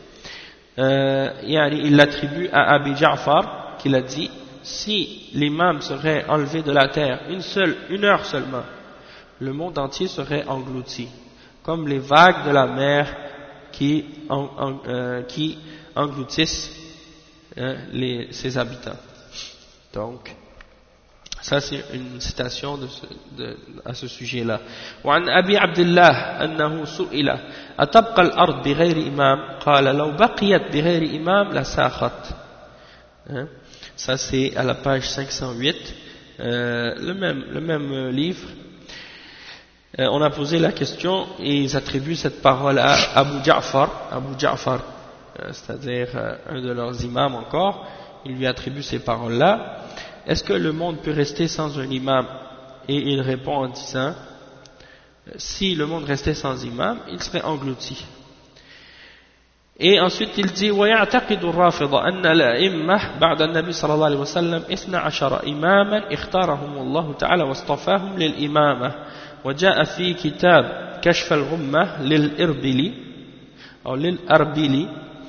il l'attribue à Abi Ja'far, qu'il a dit: si l'imam serait enlevé de la terre une heure seulement, le monde entier serait englouti, comme les vagues de la mer qui engloutissent ses habitants. Donc, ça c'est une citation à ce sujet-là. وعن أبي عبد الله أنه سئل أتبقى الأرض بغير إمام قال لو بقيت بغير إمام لساخت. Ça c'est à la page 508, le même livre. On a posé la question et ils attribuent cette parole à Abu Ja'far, c'est-à-dire un de leurs imams encore. Il lui attribue ces paroles-là. Est-ce que le monde peut rester sans un imam? Et il répond en disant: si le monde restait sans imam, il serait englouti. Et ensuite il dit: ويعتقد الرافضة أن الأئمة بعد النبي صلى الله عليه وسلم 12 إماما اختارهم الله تعالى واصطفاهم للإمامة وجاء في كتاب كشف الغمة للإربلي أو للأربلي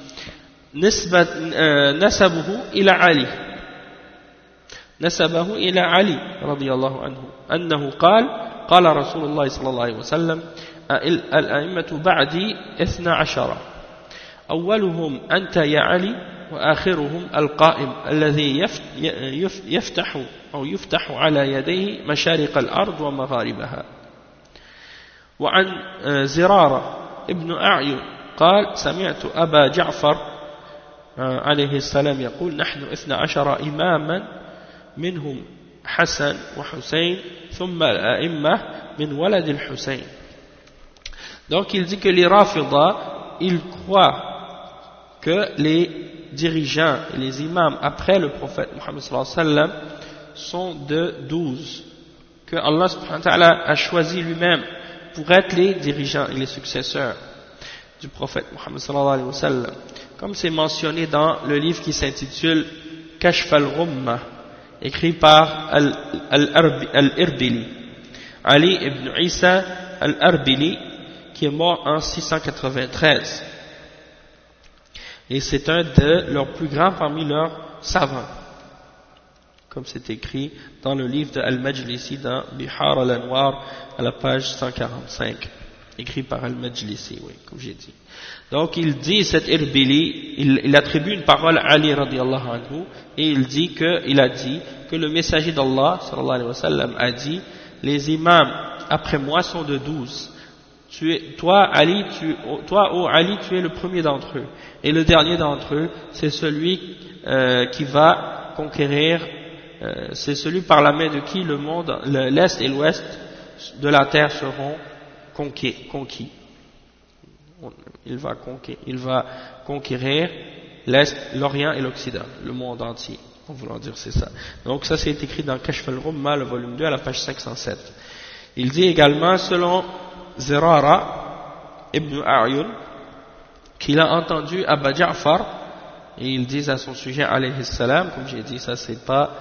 نسبه إلى علي رضي الله عنه أنه قال رسول الله صلى الله عليه وسلم الأئمة بعدي 12 أولهم أنت يا علي وآخرهم القائم الذي يفتح على يديه مشارق الأرض ومغاربها. وعن زرارة ابن أعين قال سمعت أبا جعفر عليه السلام يقول نحن 12 إماما منهم حسن وحسين ثم الأئمة من ولد الحسين. Donc il dit que les Rafida, ils croient que les dirigeants et les imams après le prophète Muhammad sallallahu alayhi wa sallam sont de 12, que Allah subhanahu wa ta'ala a choisi lui-même pour être les dirigeants et les successeurs du prophète Muhammad sallallahu alayhi wa sallam, comme c'est mentionné dans le livre qui s'intitule Kashf al-Ghumma, écrit par Al-Irbili, Ali ibn Isa Al-Arbili, qui est mort en 693. Et c'est un de leurs plus grands parmi leurs savants, comme c'est écrit dans le livre de Al-Majlisi dans Bihar al-Anwar à la page 145, écrit par Al-Majlisi, oui, comme j'ai dit. Donc il dit, cet Irbili, il attribue une parole à Ali radiallahu anhu, et il a dit que le messager d'Allah sallallahu alayhi wa sallam a dit: les imams après moi sont de 12. Toi, Ali, tu es le premier d'entre eux. Et le dernier d'entre eux, c'est celui qui va conquérir, c'est celui par la main de qui le monde, l'Est et l'Ouest de la terre seront conquis. Il va conquérir l'Est, l'Orient et l'Occident, le monde entier. En voulant dire c'est ça. Donc ça c'est écrit dans Kashf al-Ghumma, le volume 2, à la page 507. Il dit également, selon Zirara ibn A'yun, qu'il a entendu Aba Ja'far, et ils disent à son sujet alayhi salam, comme j'ai dit, ça c'est pas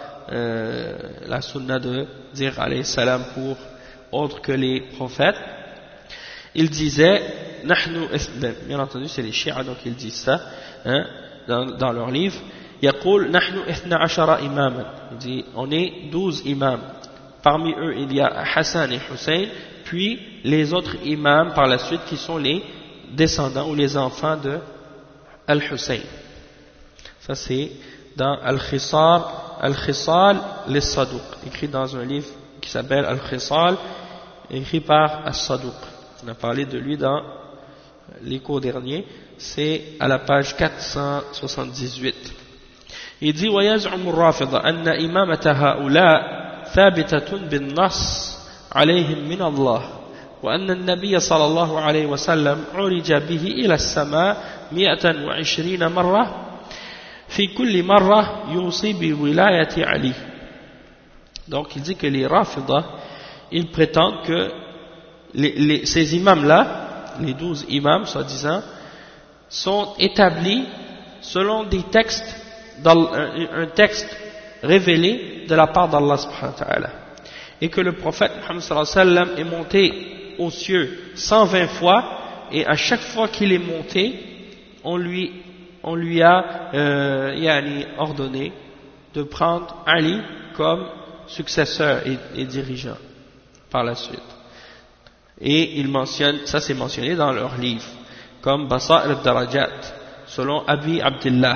la sunna de dire alayhi salam pour autre que les prophètes. Il disait, bien entendu c'est les chiites, donc ils disent ça dans leur livre, يقول نحن 12 إماما, il dit on est 12 imams, parmi eux il y a Hassan et Hussein, puis les autres imams par la suite qui sont les descendants ou les enfants de Al-Hussein. Ça c'est dans Al-Khisar Al-Khisal lis-Saduq, écrit dans un livre qui s'appelle Al-Khisal, écrit par As-Saduq. On a parlé de lui dans les cours derniers, c'est à la page 478. Il dit ويزعم الرافضة أن إمامة هؤلاء ثابتة بالنص عليهم من الله وأن النبي صلى الله عليه وسلم عرج به إلى السماء 120 مرة في كل مرة يوصي بولاية علي. Donc il dit que les Rafidah, ils prétendent que ces imams-là, les 12 imams soi-disant, sont établis selon des textes, un texte révélé de la part d'Allah subhanahu wa ta'ala, et que le prophète Muhammad sallallahu alayhi wa sallam est monté aux cieux 120 fois, et à chaque fois qu'il est monté, on lui a ordonné de prendre Ali comme successeur et dirigeant par la suite. Et il mentionne, ça c'est mentionné dans leur livre, comme Basa'ir al-Darajat, selon Abi Abdullah.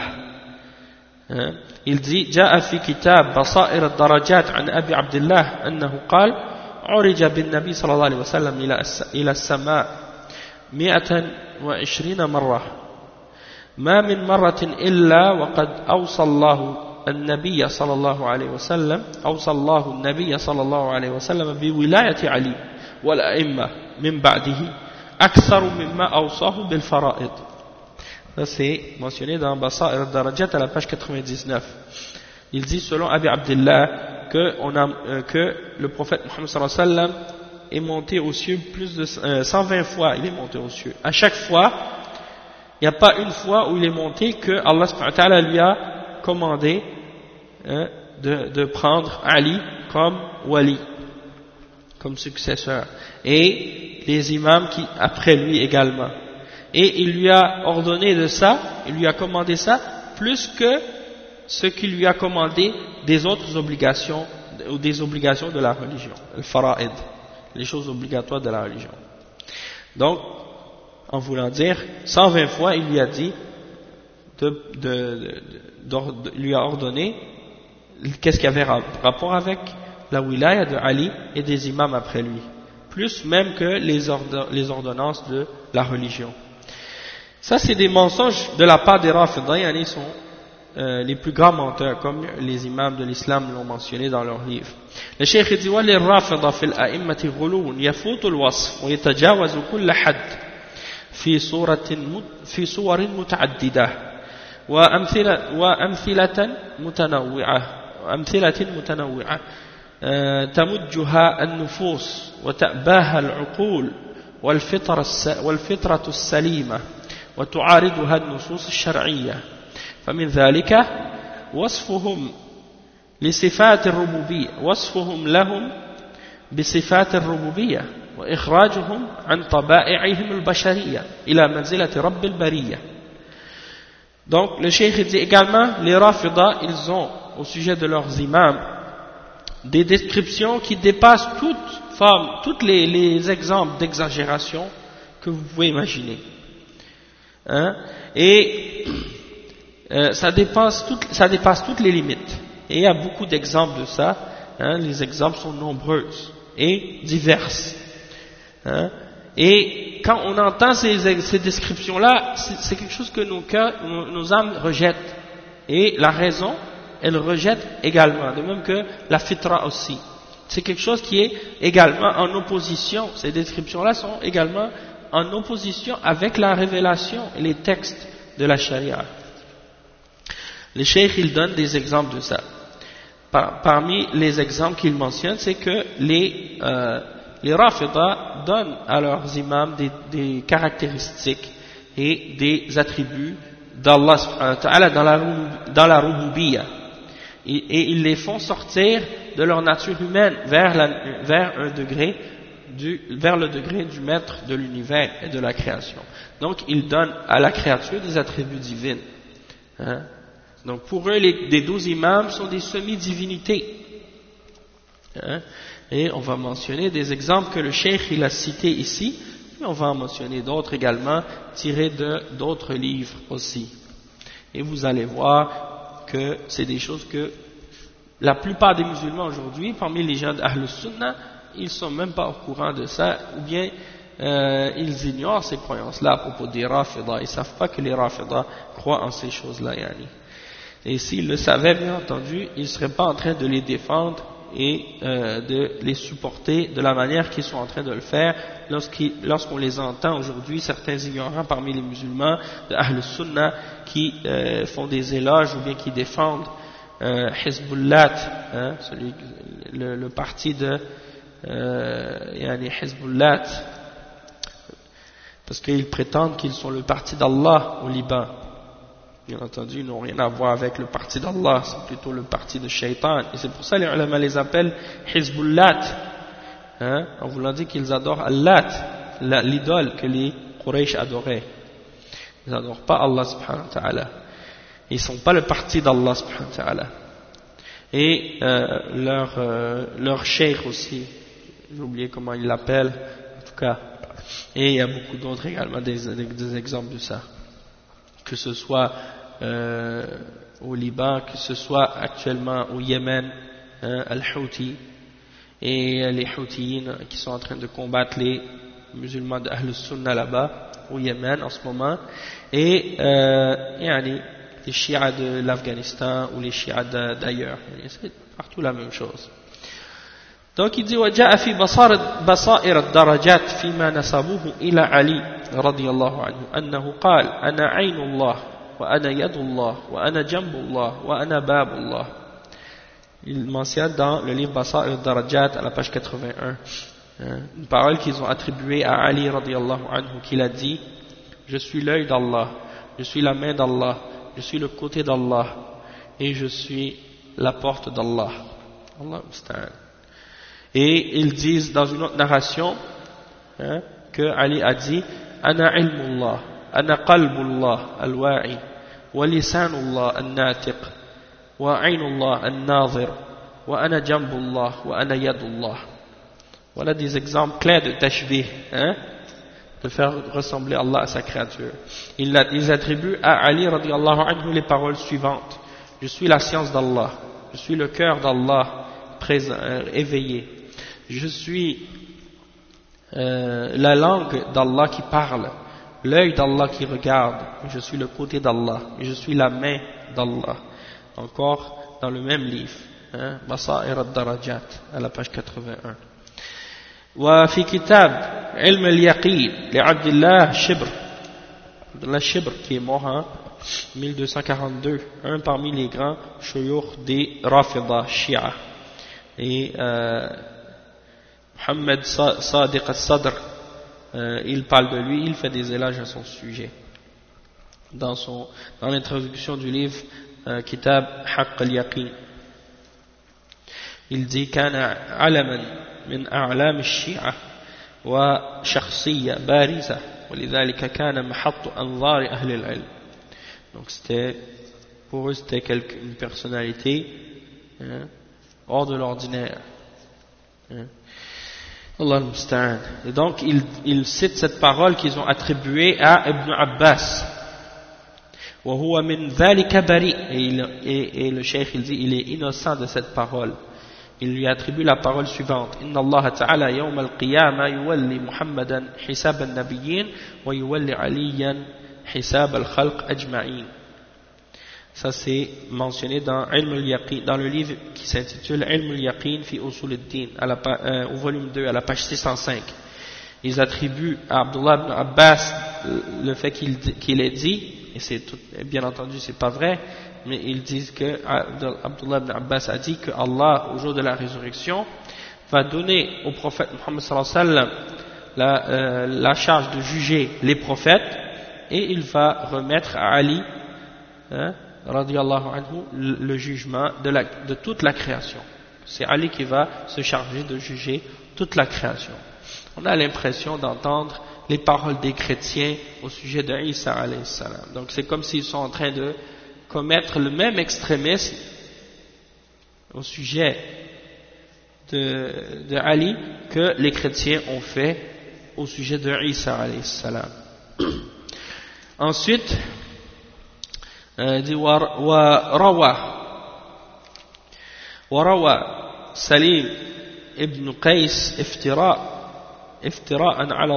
Il dit, جاء في كتاب بصائر الدرجات عن أبي عبد الله أنه قال عرج بالنبي صلى الله عليه وسلم إلى السماء 120 مرة ما من مرة إلا وقد أوصى الله النبي صلى الله عليه وسلم بولاية علي والأئمة من بعده أكثر مما أوصاه بالفرائض. Ça c'est mentionné dans Basa'ir al-Darajat à la page 99. Il dit selon Abi Abdullah que le prophète Muhammad sallallahu alayhi wa sallam est monté aux cieux plus de 120 fois. Il est monté aux cieux. À chaque fois, il n'y a pas une fois où il est monté que Allah subhanahu wa ta'ala lui a commandé de prendre Ali comme wali, comme successeur, et les imams qui après lui également. Et il lui a ordonné de ça, il lui a commandé ça, plus que ce qu'il lui a commandé des autres obligations, ou des obligations de la religion, le fara'id, les choses obligatoires de la religion. Donc, en voulant dire, 120 fois, il lui a dit, lui a ordonné, qu'est-ce qu'il y avait rapport avec la wilaya de Ali et des imams après lui, plus même que les ordonnances de la religion. Ça c'est des mensonges de la part des Rafidah, ils sont les plus grands menteurs, comme les imams de l'islam l'ont mentionné dans leurs livres. Le cheikh dit وَلِلرَّافِضَةِ فِي الْأَئِمَّةِ غُلُوٌ يَفُوتُ الْوَصْفَ وَيَتَجَاوَزُ كُلَّ حَدٍّ في صور متعددة وأمثلة متنوعة تمجها النفوس وتأباها العقول والفطرة السليمة وتعارضها النصوص الشرعية. فمن ذلك وصفهم لهم بصفات الربوبية وإخراجهم عن طبائعهم البشرية إلى منزلة رب البرية. Donc le cheikh dit également, les Rafidah, ils ont au sujet de leurs imams des descriptions qui dépassent tous les exemples d'exagération que vous pouvez imaginer. Et ça dépasse toutes les limites. Et il y a beaucoup d'exemples de ça. Les exemples sont nombreux et diverses. Et quand on entend ces descriptions-là, c'est quelque chose que nos âmes rejettent. Et la raison, elle rejette également, de même que la fitra aussi. C'est quelque chose qui est également en opposition. Ces descriptions-là sont également en opposition avec la révélation et les textes de la charia. Les cheikh, il donne des exemples de ça. Parmi les exemples qu'il mentionne, c'est que les Rafidah donnent à leurs imams des caractéristiques et des attributs d'Allah subhanahu wa ta'ala dans la rububiyya. Et ils les font sortir de leur nature humaine vers le degré du maître de l'univers et de la création. Donc ils donnent à la créature des attributs divins. Donc pour eux, les 12 imams sont des semi-divinités. Et on va mentionner des exemples que le cheikh il a cités ici, mais on va en mentionner d'autres également, tirés d'autres livres aussi. Et vous allez voir que c'est des choses que la plupart des musulmans aujourd'hui, parmi les gens d'Ahl Sunnah, ils sont même pas au courant de ça, ou bien ils ignorent ces croyances-là à propos des Rafida. Ils savent pas que les Rafida croient en ces choses-là, yani. Et s'ils le savaient, bien entendu, ils ne seraient pas en train de les défendre et de les supporter de la manière qu'ils sont en train de le faire lorsqu'on les entend aujourd'hui, certains ignorants parmi les musulmans de Ahl Sunnah qui font des éloges ou bien qui défendent Hezbollah, hein, le parti de yani Hezbollah, parce qu'ils prétendent qu'ils sont le parti d'Allah au Liban. Bien entendu, ils n'ont rien à voir avec le parti d'Allah, c'est plutôt le parti de Shaitan. Et c'est pour ça que les ulama les appellent Hezbollah, hein, en voulant dire qu'ils adorent Allah, l'idole que les Quraysh adoraient. Ils n'adorent pas Allah subhanahu wa ta'ala. Ils ne sont pas le parti d'Allah subhanahu wa ta'ala. Et leur cheikh aussi, j'ai oublié comment ils l'appellent, en tout cas. Et il y a beaucoup d'autres également, des exemples de ça. Que ce soit au Liban, que ce soit actuellement au Yémen, Al-Houthi, et les Houthiyines qui sont en train de combattre les musulmans d'Ahl Sunnah là-bas, au Yémen en ce moment, et les chiites de l'Afghanistan ou les chiites d'ailleurs. C'est partout la même chose. Donc il dit وجاء في بصائر الدرجات فيما نسبوه إلى علي رضي الله عنه أنه قال أنا عين الله وأنا يد الله وأنا جنب الله وأنا باب الله. Il mentionne dans le livre Basair al-Darajat à la page 81 une parole qu'ils ont attribuée à Ali radiyallahu anhu, qu'il a dit: je suis l'œil d'Allah, je suis la main d'Allah, je suis le côté d'Allah et je suis la porte d'Allah. Allah musta'an. Et ils disent dans une autre narration que Ali a dit: Ana ilmullah, ana qalbullah al-wa'i, wa lisanullah al-natiq, wa aynullah al-nazir, wa ana jambullah, wa ana yadullah. Voilà des exemples clairs de tashbih, de faire ressembler Allah à sa créature. Ils attribuent à Ali radiyallahu anhu les paroles suivantes: je suis la science d'Allah, je suis le cœur d'Allah présent, éveillé. Je suis la langue d'Allah qui parle, l'œil d'Allah qui regarde, je suis le côté d'Allah, je suis la main d'Allah. Encore dans le même livre, Basair al-Darajat, à la page 81. وفي كتاب علم اليقين لعبد الله شبر, Abdullah Shibr qui est mort en 1242, un parmi les grands shuyukh des Rafida Shia, et Muhammad Sadiq al-Sadr, il parle de lui, il fait des éloges à son sujet dans l'introduction du livre Kitab Haqq al-Yaqin. Il dit: كان علما من أعلام الشيعة وشخصية بارزة ولذلك كان محط أنظار أهل العلم. Donc pour eux c'était une personnalité hors de l'ordinaire. Allah al-Musta'an. Et donc il cite cette parole qu'ils ont attribuée à Ibn Abbas. وهو من ذلك بريء. Et le cheikh il dit: il est innocent de cette parole. Il lui attribue la parole suivante: Inna Allah ta'ala yawm al-qiyamah yuwalli Muhammadan hisab al-nabiyyin wa yuwalli Aliyan hisab al-khalq ajma'in. Ça c'est mentionné dans Ilm al-Yaqin, dans le livre qui s'intitule Ilm al-Yaqin fi usul al-din, au volume 2 à la page 605. Ils attribuent à Abdullah ibn Abbas le fait qu'il ait dit, et c'est tout, bien entendu c'est pas vrai, mais ils disent que Abdullah ibn Abbas a dit que Allah au jour de la résurrection va donner au prophète Muhammad sallallahu alayhi wa sallam la charge de juger les prophètes, et il va remettre à Ali radiyallahu anhu le jugement de toute la création. C'est Ali qui va se charger de juger toute la création. On a l'impression d'entendre les paroles des chrétiens au sujet de Isa alayhi salam. Donc c'est comme s'ils sont en train de commettre le même extrémisme au sujet de Ali que les chrétiens ont fait au sujet de Isa alayhi salam. Ensuite, dit وروى وروى سليم ابن قيس افتراء على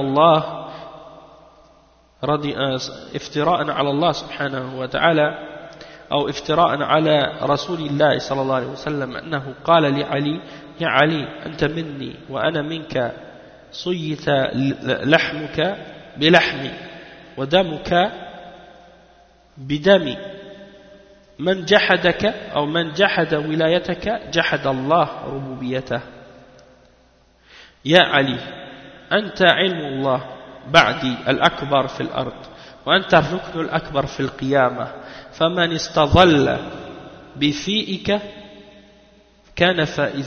الله سبحانه وتعالى أو افتراء على رسول الله صلى الله عليه وسلم أنه قال لعلي يا علي أنت مني وأنا منك صيت لحمك بلحمي ودمك بدمي من جحدك أو من جحد ولايتك جحد الله ربوبيته يا علي أنت علم الله بعدي الأكبر في الأرض وأنت الركن الأكبر في القيامة فمن استظل بفيئك كان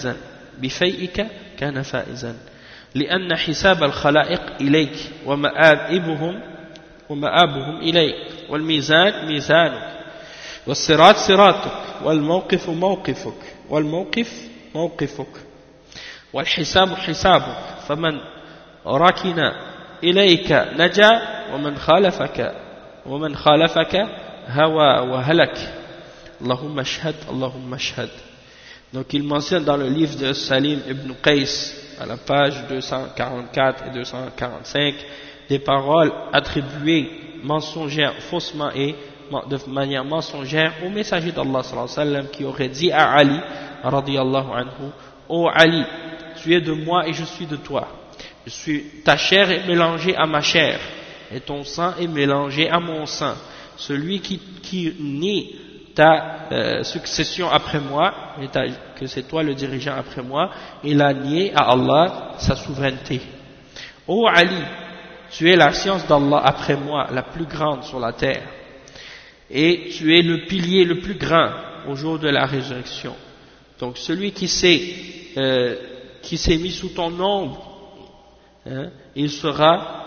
فائزا لأن حساب الخلائق إليك ومآبهم إليك والميزان ميزانك والصراط صراطك والموقف موقفك والحساب حسابك فمن ركن إليك نجا ومن خالفك هوى وهلك اللهم اشهد. Donc il mentionne dans le livre de Salim ibn Qais à la page 244 et 245 des paroles attribuées mensongères faussement et de manière mensongère au messager d'Allah sallallahu alayhi wa sallam qui aurait dit à Ali radiyallahu anhu: ô Ali, tu es de moi et je suis de toi, ta chair est mélangée à ma chair et ton sang est mélangé à mon sang. Celui qui nie ta succession après moi, que c'est toi le dirigeant après moi, il a nié à Allah sa souveraineté. Ô Ali, tu es la science d'Allah après moi, la plus grande sur la terre, et tu es le pilier le plus grand au jour de la résurrection. Donc celui qui s'est mis sous ton ombre, il sera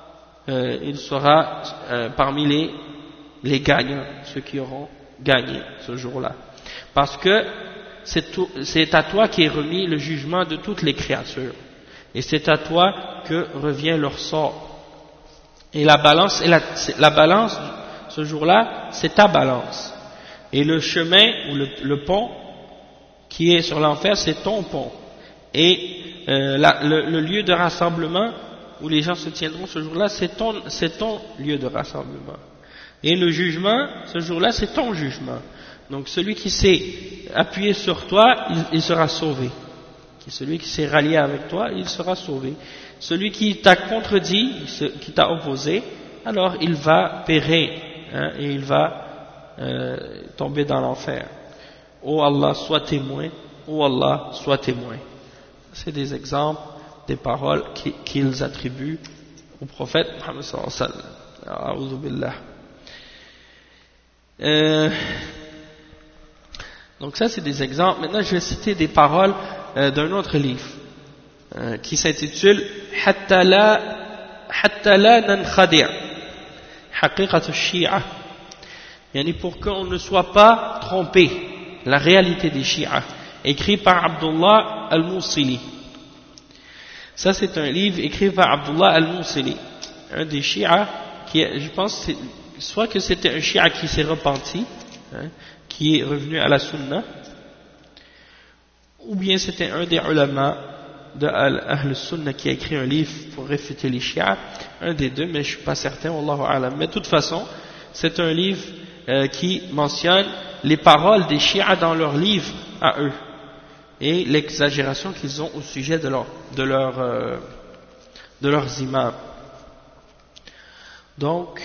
parmi les gagnants, ceux qui auront gagné ce jour-là. Parce que c'est à toi qui est remis le jugement de toutes les créatures. Et c'est à toi que revient leur sort. Et la balance, ce jour-là, c'est ta balance. Et le chemin ou le pont qui est sur l'enfer, c'est ton pont. Et le lieu de rassemblement où les gens se tiendront ce jour-là, c'est ton lieu de rassemblement. Et le jugement, ce jour-là, c'est ton jugement. Donc celui qui s'est appuyé sur toi, il sera sauvé. Celui qui s'est rallié avec toi, il sera sauvé. Celui qui t'a contredit, qui t'a opposé, alors il va périr, et il va tomber dans l'enfer. Oh Allah, sois témoin. Oh Allah, sois témoin. C'est des exemples des paroles qu'ils attribuent au prophète Muhammad sallallahu alayhi wa sallam. A'udhu billah. Donc ça c'est des exemples. Maintenant je vais citer des paroles d'un autre livre qui s'intitule Hatta la nankhadi' Haqiqat al-Shi'a, yani pour qu'on ne soit pas trompé, la réalité des Shi'a, écrit par Abdullah al-Mawsili. Ça c'est un livre écrit par Abdullah al-Mawsili, un des Shi'a qui, je pense, soit que c'était un Shi'a qui s'est repenti, qui est revenu à la Sunna, ou bien c'était un des ulama de Ahl Sunna qui a écrit un livre pour réfuter les Shi'a, un des deux, mais je ne suis pas certain, wallahu a'lam. Mais de toute façon, c'est un livre qui mentionne les paroles des Shi'a dans leurs livres à eux, et l'exagération qu'ils ont au sujet de leurs imams. Donc,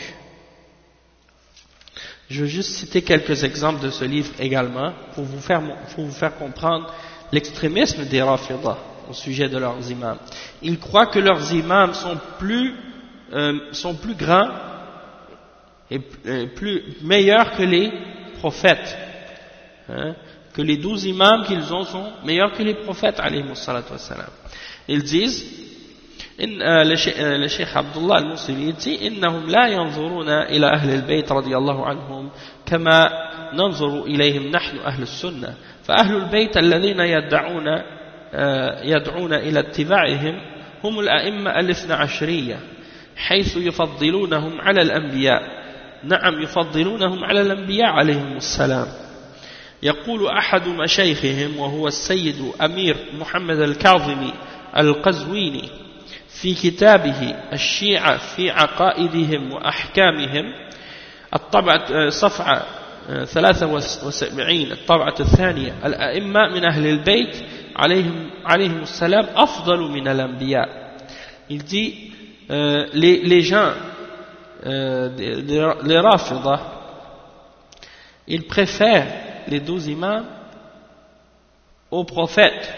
je vais juste citer quelques exemples de ce livre également pour vous faire comprendre l'extrémisme des Rafidah au sujet de leurs imams. Ils croient que leurs imams sont plus grands et meilleurs que les prophètes. Que les 12 imams qu'ils ont sont meilleurs que les prophètes alayhimus salatu wassalam. Ils disent, le Cheikh Abdullah al-Mawsili dit, إنهم لا ينظرون إلى أهل البيت رضي الله عنهم كما ننظر إليهم نحن أهل السنة فأهل البيت الذين يدعون إلى اتباعهم هم الأئمة الاثنى عشرية حيث يفضلونهم على الأنبياء نعم يفضلونهم على الأنبياء عليهم السلام يقول أحد مشايخهم وهو السيد أمير محمد الكاظمي القزويني في كتابه الشيعة في عقائدهم وأحكامهم الطبعة صفحة 73 الطبعة الثانية الأئمة من أهل البيت عليهم السلام أفضل من الأنبياء. Il dit les gens les Rafidah ils préfèrent les 12 imams aux prophètes,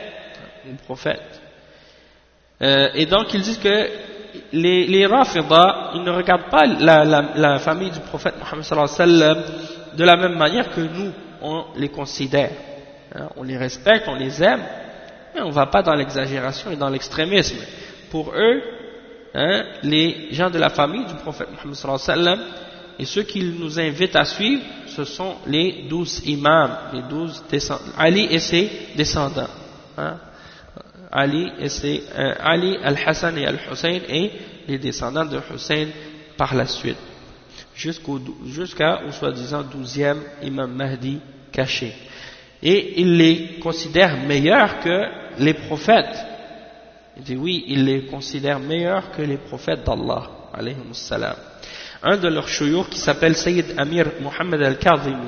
et donc ils disent que les Rafidah ils ne regardent pas la famille du prophète Mohammed sallallahu alayhi wa sallam de la même manière que nous on les considère, on les respecte, on les aime, mais on ne va pas dans l'exagération et dans l'extrémisme. Pour eux, les gens de la famille du prophète Mohammed sallallahu alayhi wa sallam et ceux qui nous invitent à suivre, ce sont les 12 imams, les 12 descendants, Ali et ses descendants, Ali, Al-Hassan et Al-Hussein et les descendants de Hussein par la suite, jusqu'au soi-disant 12e imam Mahdi caché. Et il les considère meilleurs que les prophètes. Il dit oui, il les considère meilleurs que les prophètes d'Allah, alayhimus salam. Un de leurs chouyours qui s'appelle Sayyid Amir Muhammad al-Kazwini,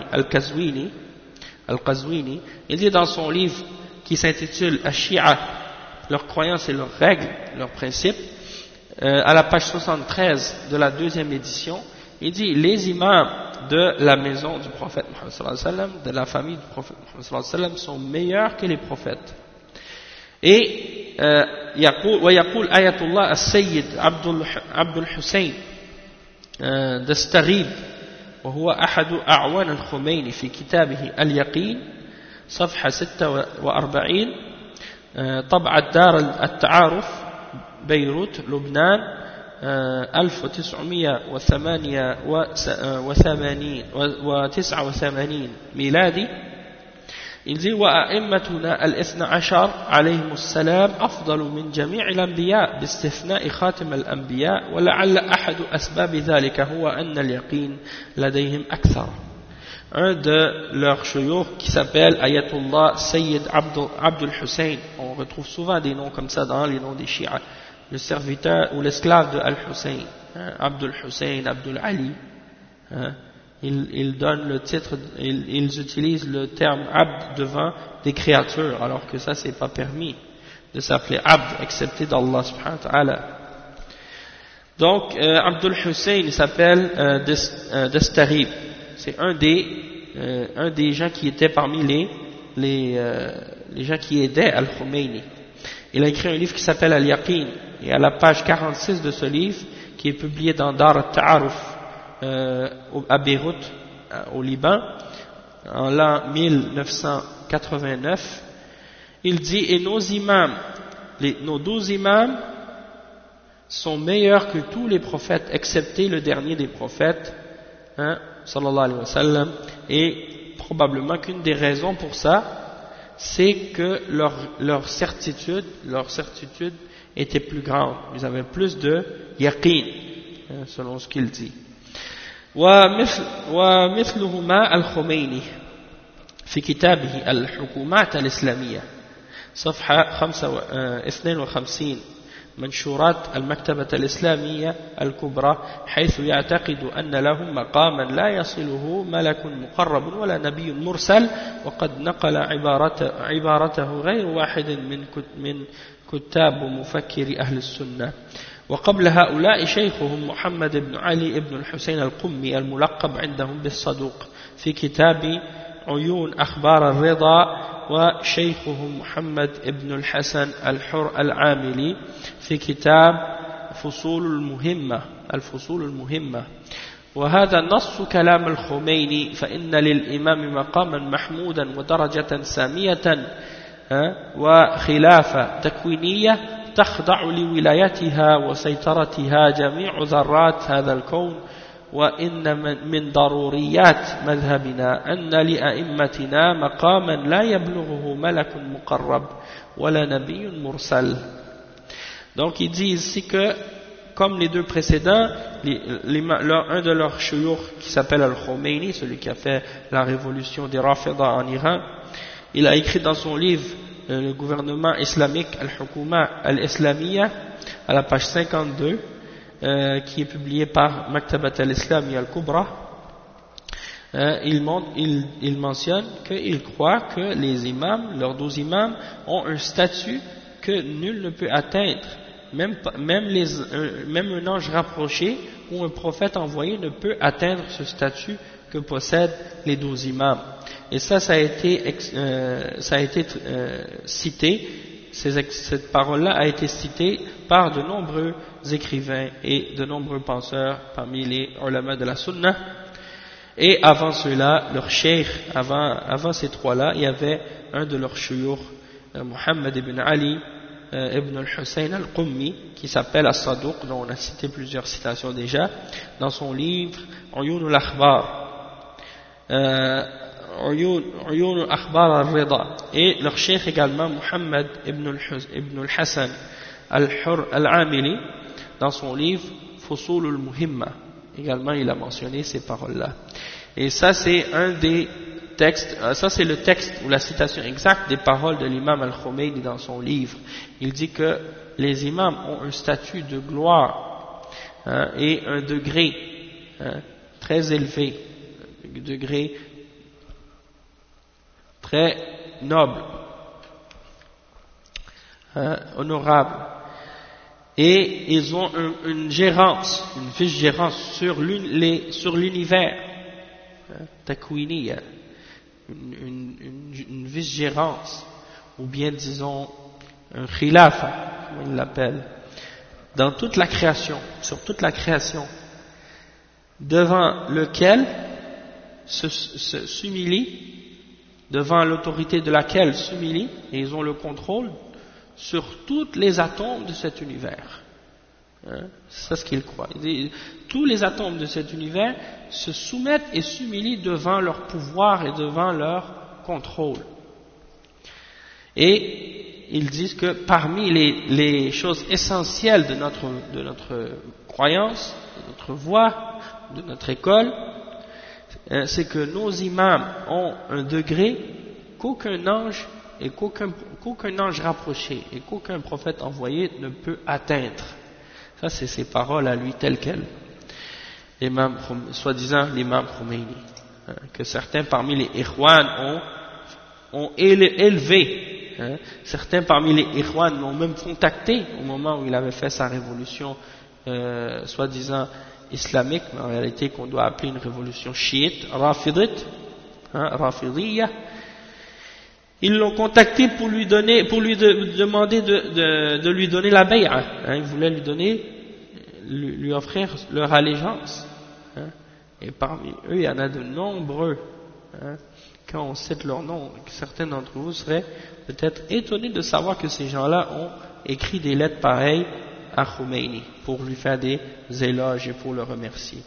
il dit dans son livre qui s'intitule Ash-Shi'a, leurs croyances et leurs règles, leurs principes, à la page 73 de la 2e édition, il dit les imams de la maison du prophète Muhammad sallallahu alayhi wa sallam, de la famille du prophète Muhammad sallallahu alayhi wa sallam sont meilleurs que les prophètes. Et ويقول آية الله السيد عبد الحسين دستغيب وهو أحد أعوان الخميني في كتابه اليقين صفحة 46 طبعة دار التعارف بيروت لبنان 1989 ميلادي. Il dit وأئمتنا الاثنى عشر عليهم السلام أفضل من جميع الأنبياء باستثناء خاتم الأنبياء ولعل أحد أسباب ذلك هو أن اليقين لديهم أكثر. Un de leurs chouyours qui s'appelle Ayatollah Sayyid Abdul Hussein, on retrouve souvent des noms comme ça dans les noms des chiites, le serviteur ou l'esclave de Al-Hussein, Abdul Hussein, Abdul Ali, ils donnent le titre, ils utilisent le terme Abd devant des créatures, alors que ça c'est pas permis de s'appeler Abd, excepté d'Allah subhanahu wa ta'ala. Donc Abdul Hussein il s'appelle Dastarib, c'est un des gens qui étaient parmi les gens qui aidaient Al-Khomeini. Il a écrit un livre qui s'appelle Al-Yaqin, et à la page 46 de ce livre, qui est publié dans Dar al-Ta'aruf à Beyrouth, au Liban, en l'an 1989, il dit et nos imams, nos 12 imams sont meilleurs que tous les prophètes, excepté le dernier des prophètes, sallallahu alayhi wa sallam, et probablement qu'une des raisons pour ça, c'est que leur certitude était plus grande, ils avaient plus de yaqin, selon ce qu'il dit. ومثلهما الخميني في كتابه الحكومات الإسلامية صفحة 52 منشورات المكتبة الإسلامية الكبرى حيث يعتقد أن لهم مقاما لا يصله ملك مقرب ولا نبي مرسل وقد نقل عبارته غير واحد من كتاب ومفكري أهل السنة. وقبل هؤلاء شيخهم محمد بن علي بن الحسين القمي الملقب عندهم بالصدوق في كتاب عيون أخبار الرضا وشيخهم محمد بن الحسن الحر العاملي في كتاب الفصول المهمة وهذا نص كلام الخميني فإن للإمام مقاما محمودا ودرجة سامية وخلافة تكوينية تخضع لولايتها وسيطرتها جميع ذرات هذا الكون وإن من ضروريات مذهبنا أن لأئمتنا مقاما لا يبلغه ملك مقرب ولا نبي مرسل. Donc il dit ici que comme les deux précédents, un de leurs shuyukh qui s'appelle Al-Khomeini, celui qui a fait la révolution des Rafida en Iran, il a écrit dans son livre le gouvernement islamique Al-Hukuma Al-Islamiyya à la page 52, qui est publié par Maktabat al-Islami al-Kubra. Il mentionne qu'il croit que les imams, leurs 12 imams, ont un statut que nul ne peut atteindre. Même un ange rapproché ou un prophète envoyé ne peut atteindre ce statut que possèdent les 12 imams. Et ça a été cité, cette parole-là a été citée par de nombreux écrivains et de nombreux penseurs parmi les ulama de la Sunna. Et avant cela, leur cheikh, avant ces trois-là, il y avait un de leurs shuyukh, Muhammad ibn Ali ibn al-Hussein al-Qummi, qui s'appelle As-Saduq, dont on a cité plusieurs citations déjà, dans son livre Uyun al-Akhbar, Uyun al-Akhbar al-Rida, et leur cheikh également Muhammad ibn al-Hassan al-Amili, dans son livre Fusul al-Muhimma. Également, il a mentionné ces paroles-là. Et ça, c'est un des textes, ça c'est le texte ou la citation exacte des paroles de l'imam Al-Khomeini dans son livre. Il dit que les imams ont un statut de gloire et un degré très élevé, un degré très noble, honorable. Et ils ont une gérance, une vice-gérance sur l'univers, takwiniya, une vice-gérance, ou bien disons un khilafa, comme ils l'appellent, dans toute la création, sur toute la création, devant lequel s'humilie, devant l'autorité de laquelle s'humilie, et ils ont le contrôle sur tous les atomes de cet univers. C'est ce qu'ils croient. Tous les atomes de cet univers se soumettent et s'humilient devant leur pouvoir et devant leur contrôle. Et ils disent que parmi les choses essentielles de notre croyance, de notre voie, de notre école, c'est que nos imams ont un degré qu'aucun ange et qu'aucun ange rapproché et qu'aucun prophète envoyé ne peut atteindre. Ça, c'est ses paroles à lui telles quelles. Soi-disant l'imam Khomeini, que certains parmi les Ikhwan ont élevé. Certains parmi les Ikhwan l'ont même contacté au moment où il avait fait sa révolution, soi-disant islamique, mais en réalité qu'on doit appeler une révolution chiite, rafidite, rafidiyya. Ils l'ont contacté pour lui demander de lui donner la bay'a. Ils voulaient lui offrir leur allégeance. Et parmi eux, il y en a de nombreux. Quand on cite leur nom, certains d'entre vous seraient peut-être étonnés de savoir que ces gens-là ont écrit des lettres pareilles à Khomeini pour lui faire des éloges et pour le remercier.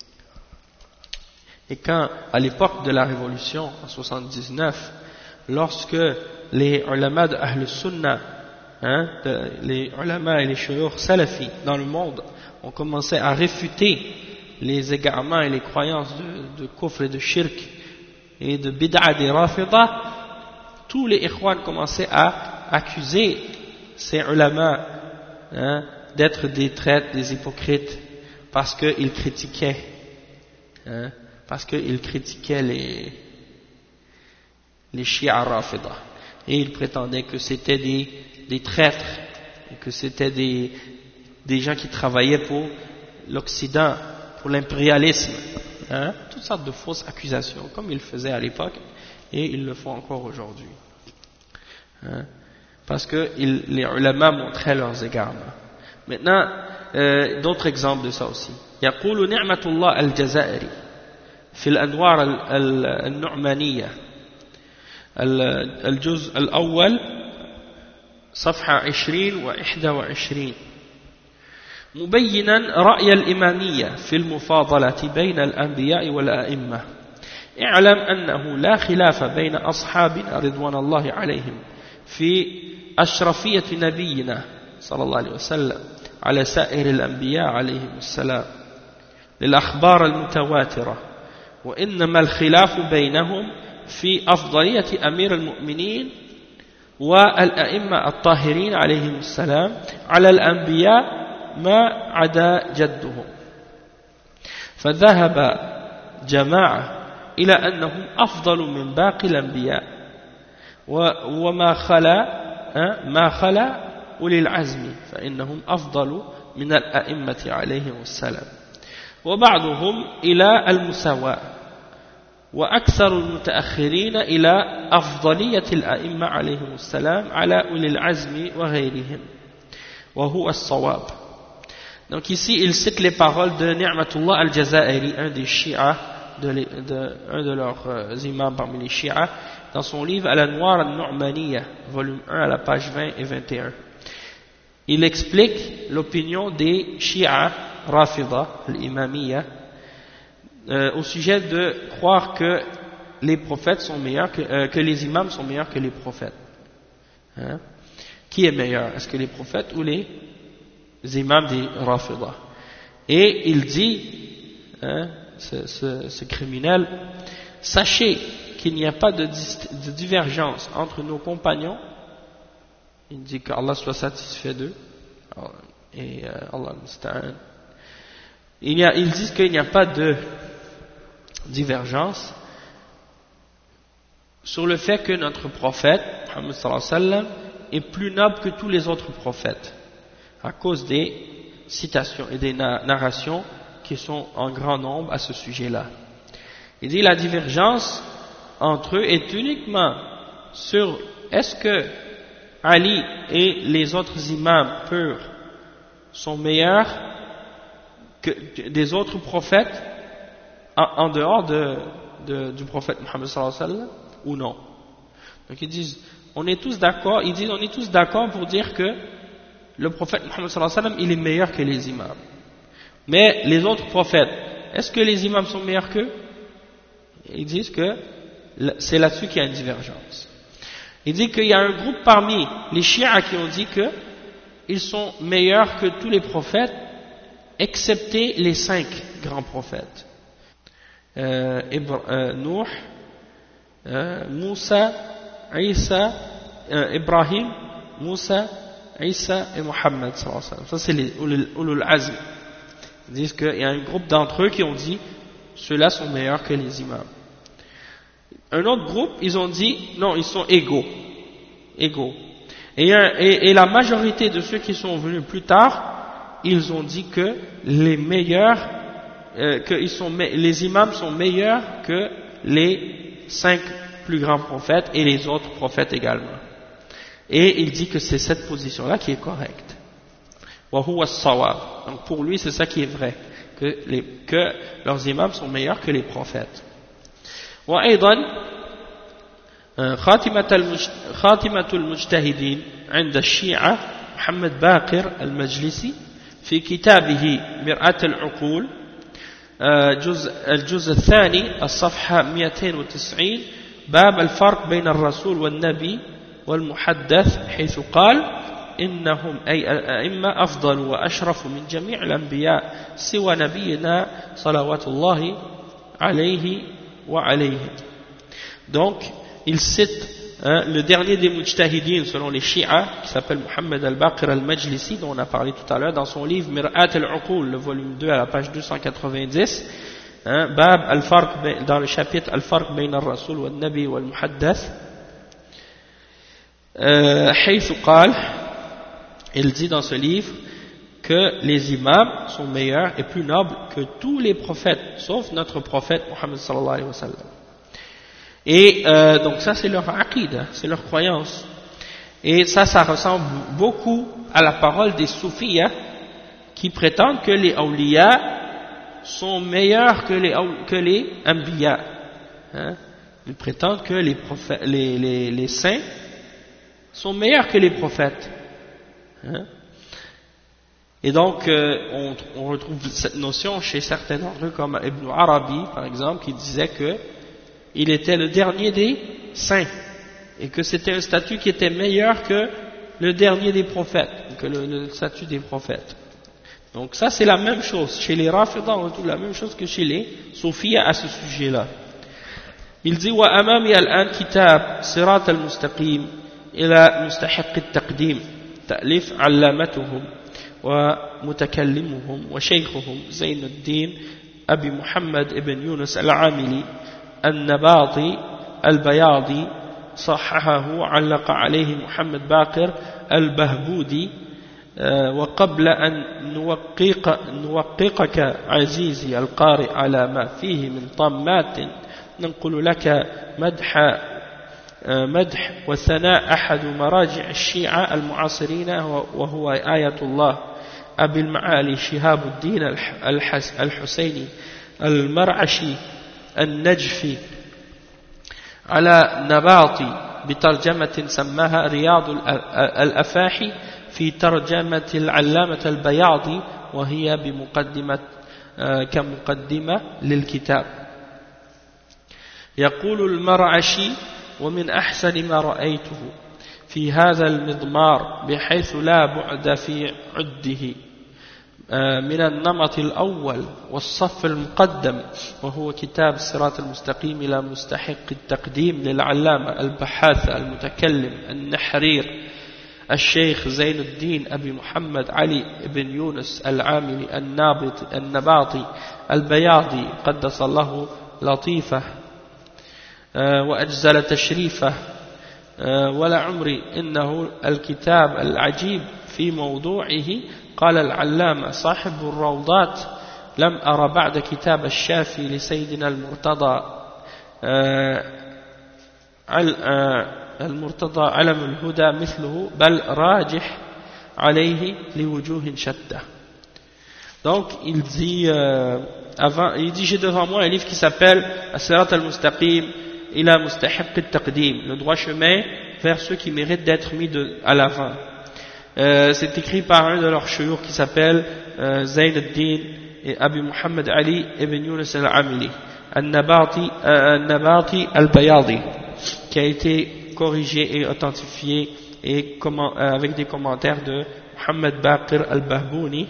Et quand, à l'époque de la Révolution, en 79, lorsque les ulama de Ahl Sunnah, les ulama et les shuyukh salafis dans le monde ont commencé à réfuter les égarements et les croyances de kufr et de shirk et de bid'a des rafida, tous les ikhwan commençaient à accuser ces ulama d'être des traîtres, des hypocrites, parce qu'ils critiquaient les Shia Rafida, et ils prétendaient que c'était des traîtres, que c'était des gens qui travaillaient pour l'Occident, pour l'impérialisme, toutes sortes de fausses accusations, comme ils le faisaient à l'époque, et ils le font encore aujourd'hui, parce que les ulama montraient leurs égarements. Maintenant, d'autres exemples de ça aussi. يقول نعمة الله الجزائري في الأنوار النعمانية الجزء الأول صفحة 20 و21 مبينا رأي الإمامية في المفاضلة بين الأنبياء والأئمة اعلم أنه لا خلاف بين أصحابنا رضوان الله عليهم في أشرفية نبينا صلى الله عليه وسلم على سائر الأنبياء عليهم السلام للأخبار المتواترة وإنما الخلاف بينهم في أفضلية أمير المؤمنين والأئمة الطاهرين عليهم السلام على الأنبياء ما عدا جدهم فذهب جماعة إلى أنهم أفضل من باقي الأنبياء وما خلا أولي العزم فإنهم أفضل من الأئمة عليهم السلام وبعضهم إلى المساواة وأكثر المتأخرين إلى أفضلية الأئمة عليهم السلام على أولي العزم وغيرهم وهو الصواب. Donc ici il cite les paroles de Ni'matullah al-Jazairi, un des Shia, un de leurs imams parmi les Shia, dans son livre Al-Anwar al-Nu'maniyya, volume 1 à la page 20 et 21. Il explique l'opinion des Shia Rafida, l'imamiyya, au sujet de croire que les prophètes sont meilleurs, que les imams sont meilleurs que les prophètes. Hein? Qui est meilleur? Est-ce que les prophètes ou les imams des Rafida? Et il dit, hein, ce criminel, sachez qu'il n'y a pas de divergence entre nos compagnons. Il dit qu'Allah soit satisfait d'eux. Et Allah musta'an. Ils disent qu'il n'y a pas de divergence sur le fait que notre prophète, Muhammad sallallahu alayhi wa sallam, est plus noble que tous les autres prophètes, à cause des citations et des narrations qui sont en grand nombre à ce sujet-là. Il dit la divergence entre eux est uniquement sur est-ce que Ali et les autres imams purs sont meilleurs que des autres prophètes en dehors du prophète Muhammad sallallahu alayhi wa sallam ou non. Donc ils disent on est tous d'accord, pour dire que le prophète Muhammad sallallahu alayhi wa sallam il est meilleur que les imams. Mais les autres prophètes, est-ce que les imams sont meilleurs qu'eux? Ils disent que c'est là-dessus qu'il y a une divergence. Il dit qu'il y a un groupe parmi les chiites qui ont dit qu'ils sont meilleurs que tous les prophètes, excepté les 5 grands prophètes. Nuh, Moussa, Isa, Ibrahim, Moussa, Isa et Mohammed. Ça c'est les Ulul Azm. Ils disent qu'il y a un groupe d'entre eux qui ont dit ceux-là sont meilleurs que les imams. Un autre groupe, ils ont dit non, ils sont égaux. Et la majorité de ceux qui sont venus plus tard, ils ont dit que les meilleurs, les imams sont meilleurs que les 5 plus grands prophètes et les autres prophètes également. Et il dit que c'est cette position-là qui est correcte. Wa huwa as-sawab. Donc pour lui, c'est ça qui est vrai, que leurs imams sont meilleurs que les prophètes. وأيضا خاتمة المجتهدين عند الشيعة محمد باقر المجلسي في كتابه مرآة العقول الجزء الثاني الصفحة 290 باب الفرق بين الرسول والنبي والمحدث حيث قال إنهم أي الأئمة أفضل وأشرف من جميع الأنبياء سوى نبينا صلوات الله عليه وعليهم. Donc il cite le dernier des mujtahidines selon les Shia qui s'appelle Muhammad al-Baqir al-Majlisi dont on a parlé tout à l'heure dans son livre Mir'at al-Uqul, le volume 2 à la page 290, Bab al-Farq, dans le chapitre Al-Farq bayn al-Rasul wal-Nabi wal-Muhaddath, حيث قال, il dit dans ce livre que les imams sont meilleurs et plus nobles que tous les prophètes, sauf notre prophète Muhammad sallallahu alayhi wa sallam. Et donc ça c'est leur aqida, c'est leur croyance. Et ça ressemble beaucoup à la parole des soufis qui prétendent que les awliya sont meilleurs que les anbiya. Ils prétendent que les prophètes, les saints sont meilleurs que les prophètes. Et donc on retrouve cette notion chez certains d'entre eux comme Ibn Arabi par exemple qui disait que il était le dernier des saints et que c'était un statut qui était meilleur que le dernier des prophètes, que le statut des prophètes. Donc ça c'est la même chose, chez les Rafida on retrouve la même chose que chez les Soufiyya à ce sujet-là. Il dit وأمامي الآن كتاب صراط المستقيم إلى مستحق التقديم تأليف علامتهم ومتكلمهم وشيخهم زين الدين أبي محمد ابن يونس العاملي النباطي البياضي صححه وعلق عليه محمد باقر البهبودي وقبل أن نوققك عزيزي القارئ على ما فيه من طامات ننقل لك مدح وثناء أحد مراجع الشيعة المعاصرين وهو آية الله أبي المعالي شهاب الدين الحسيني المرعشي النجفي على نباطي بترجمة سماها رياض الأفاحي في ترجمة العلامة البياضي وهي بمقدمة كمقدمة للكتاب. يقول المرعشي ومن أحسن ما رأيته في هذا المضمار بحيث لا بعد في عده من النمط الأول والصف المقدم وهو كتاب الصراط المستقيم إلى مستحق التقديم للعلامة البحاث المتكلم النحرير الشيخ زين الدين أبي محمد علي بن يونس العاملي النباطي البياضي قدس الله لطيفه وأجزل تشريفه ولعمري إنه الكتاب العجيب في موضوعه. قال العلامة صاحب الروضات لم أرى بعد كتاب الشافي لسيدنا المرتضى علم الهدى مثله بل راجح عليه لوجوه شتى. Donc il dit j'ai devant moi un livre qui s'appelle As-Sirat al-Mustaqim ila Mustahiq al-Taqdim, le droit chemin vers ceux qui méritent d'être mis à l'avant. C'est écrit par un de leurs shuyukh qui s'appelle Zayn al-Din et Abi Muhammad Ali ibn Yunus al-Amili al-Nabati al-Bayadi, qui a été corrigé et authentifié et avec des commentaires de Muhammad Baqir al-Bahboudi.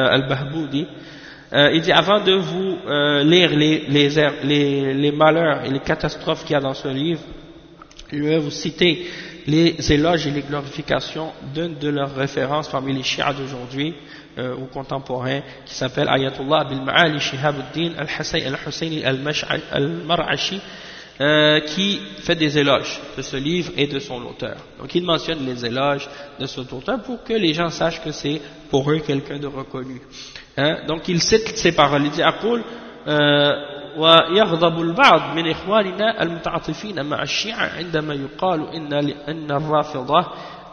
Il dit avant de vous lire les malheurs et les catastrophes qu'il y a dans ce livre, je vais vous citer les éloges et les glorifications d'une de leurs références parmi les chiites d'aujourd'hui ou contemporains, qui s'appelle Ayatollah Abil Ma'ali Shihab al-Din al-Husayni al-Mar'ashi, qui fait des éloges de ce livre et de son auteur. Donc il mentionne les éloges de cet auteur pour que les gens sachent que c'est pour eux quelqu'un de reconnu. Donc il cite ces paroles, il dit أقول ويغضب البعض من إخواننا المتعاطفين مع الشيعة عندما يقال إن الرافضة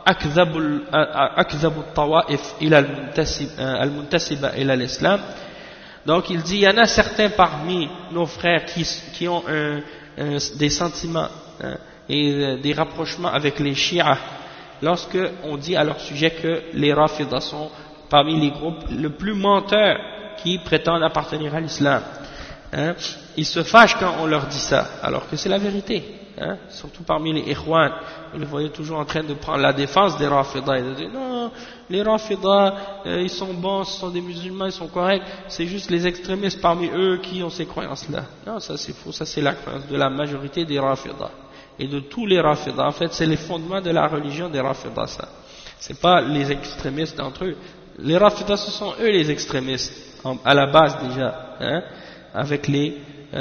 أكذب الطوائف إلى المنتسبة إلى الإسلام. Donc il dit il y en a certains parmi nos frères qui ont des sentiments et des rapprochements avec les chiites lorsque on dit à leur sujet que les rafidas sont parmi les groupes le plus menteurs qui prétendent appartenir à l'islam. Ils se fâchent quand on leur dit ça, alors que c'est la vérité. Surtout parmi les ikhwan, vous les voyez toujours en train de prendre la défense des rafidas et de dire non, les rafidas ils sont bons, ce sont des musulmans, ils sont corrects, c'est juste les extrémistes parmi eux qui ont ces croyances-là. Non, ça c'est faux, ça c'est la croyance de la majorité des rafidas et de tous les rafidas. En fait, c'est les fondements de la religion des rafidas, ça. C'est pas les extrémistes d'entre eux. Les rafidas, ce sont eux les extrémistes à la base déjà, avec les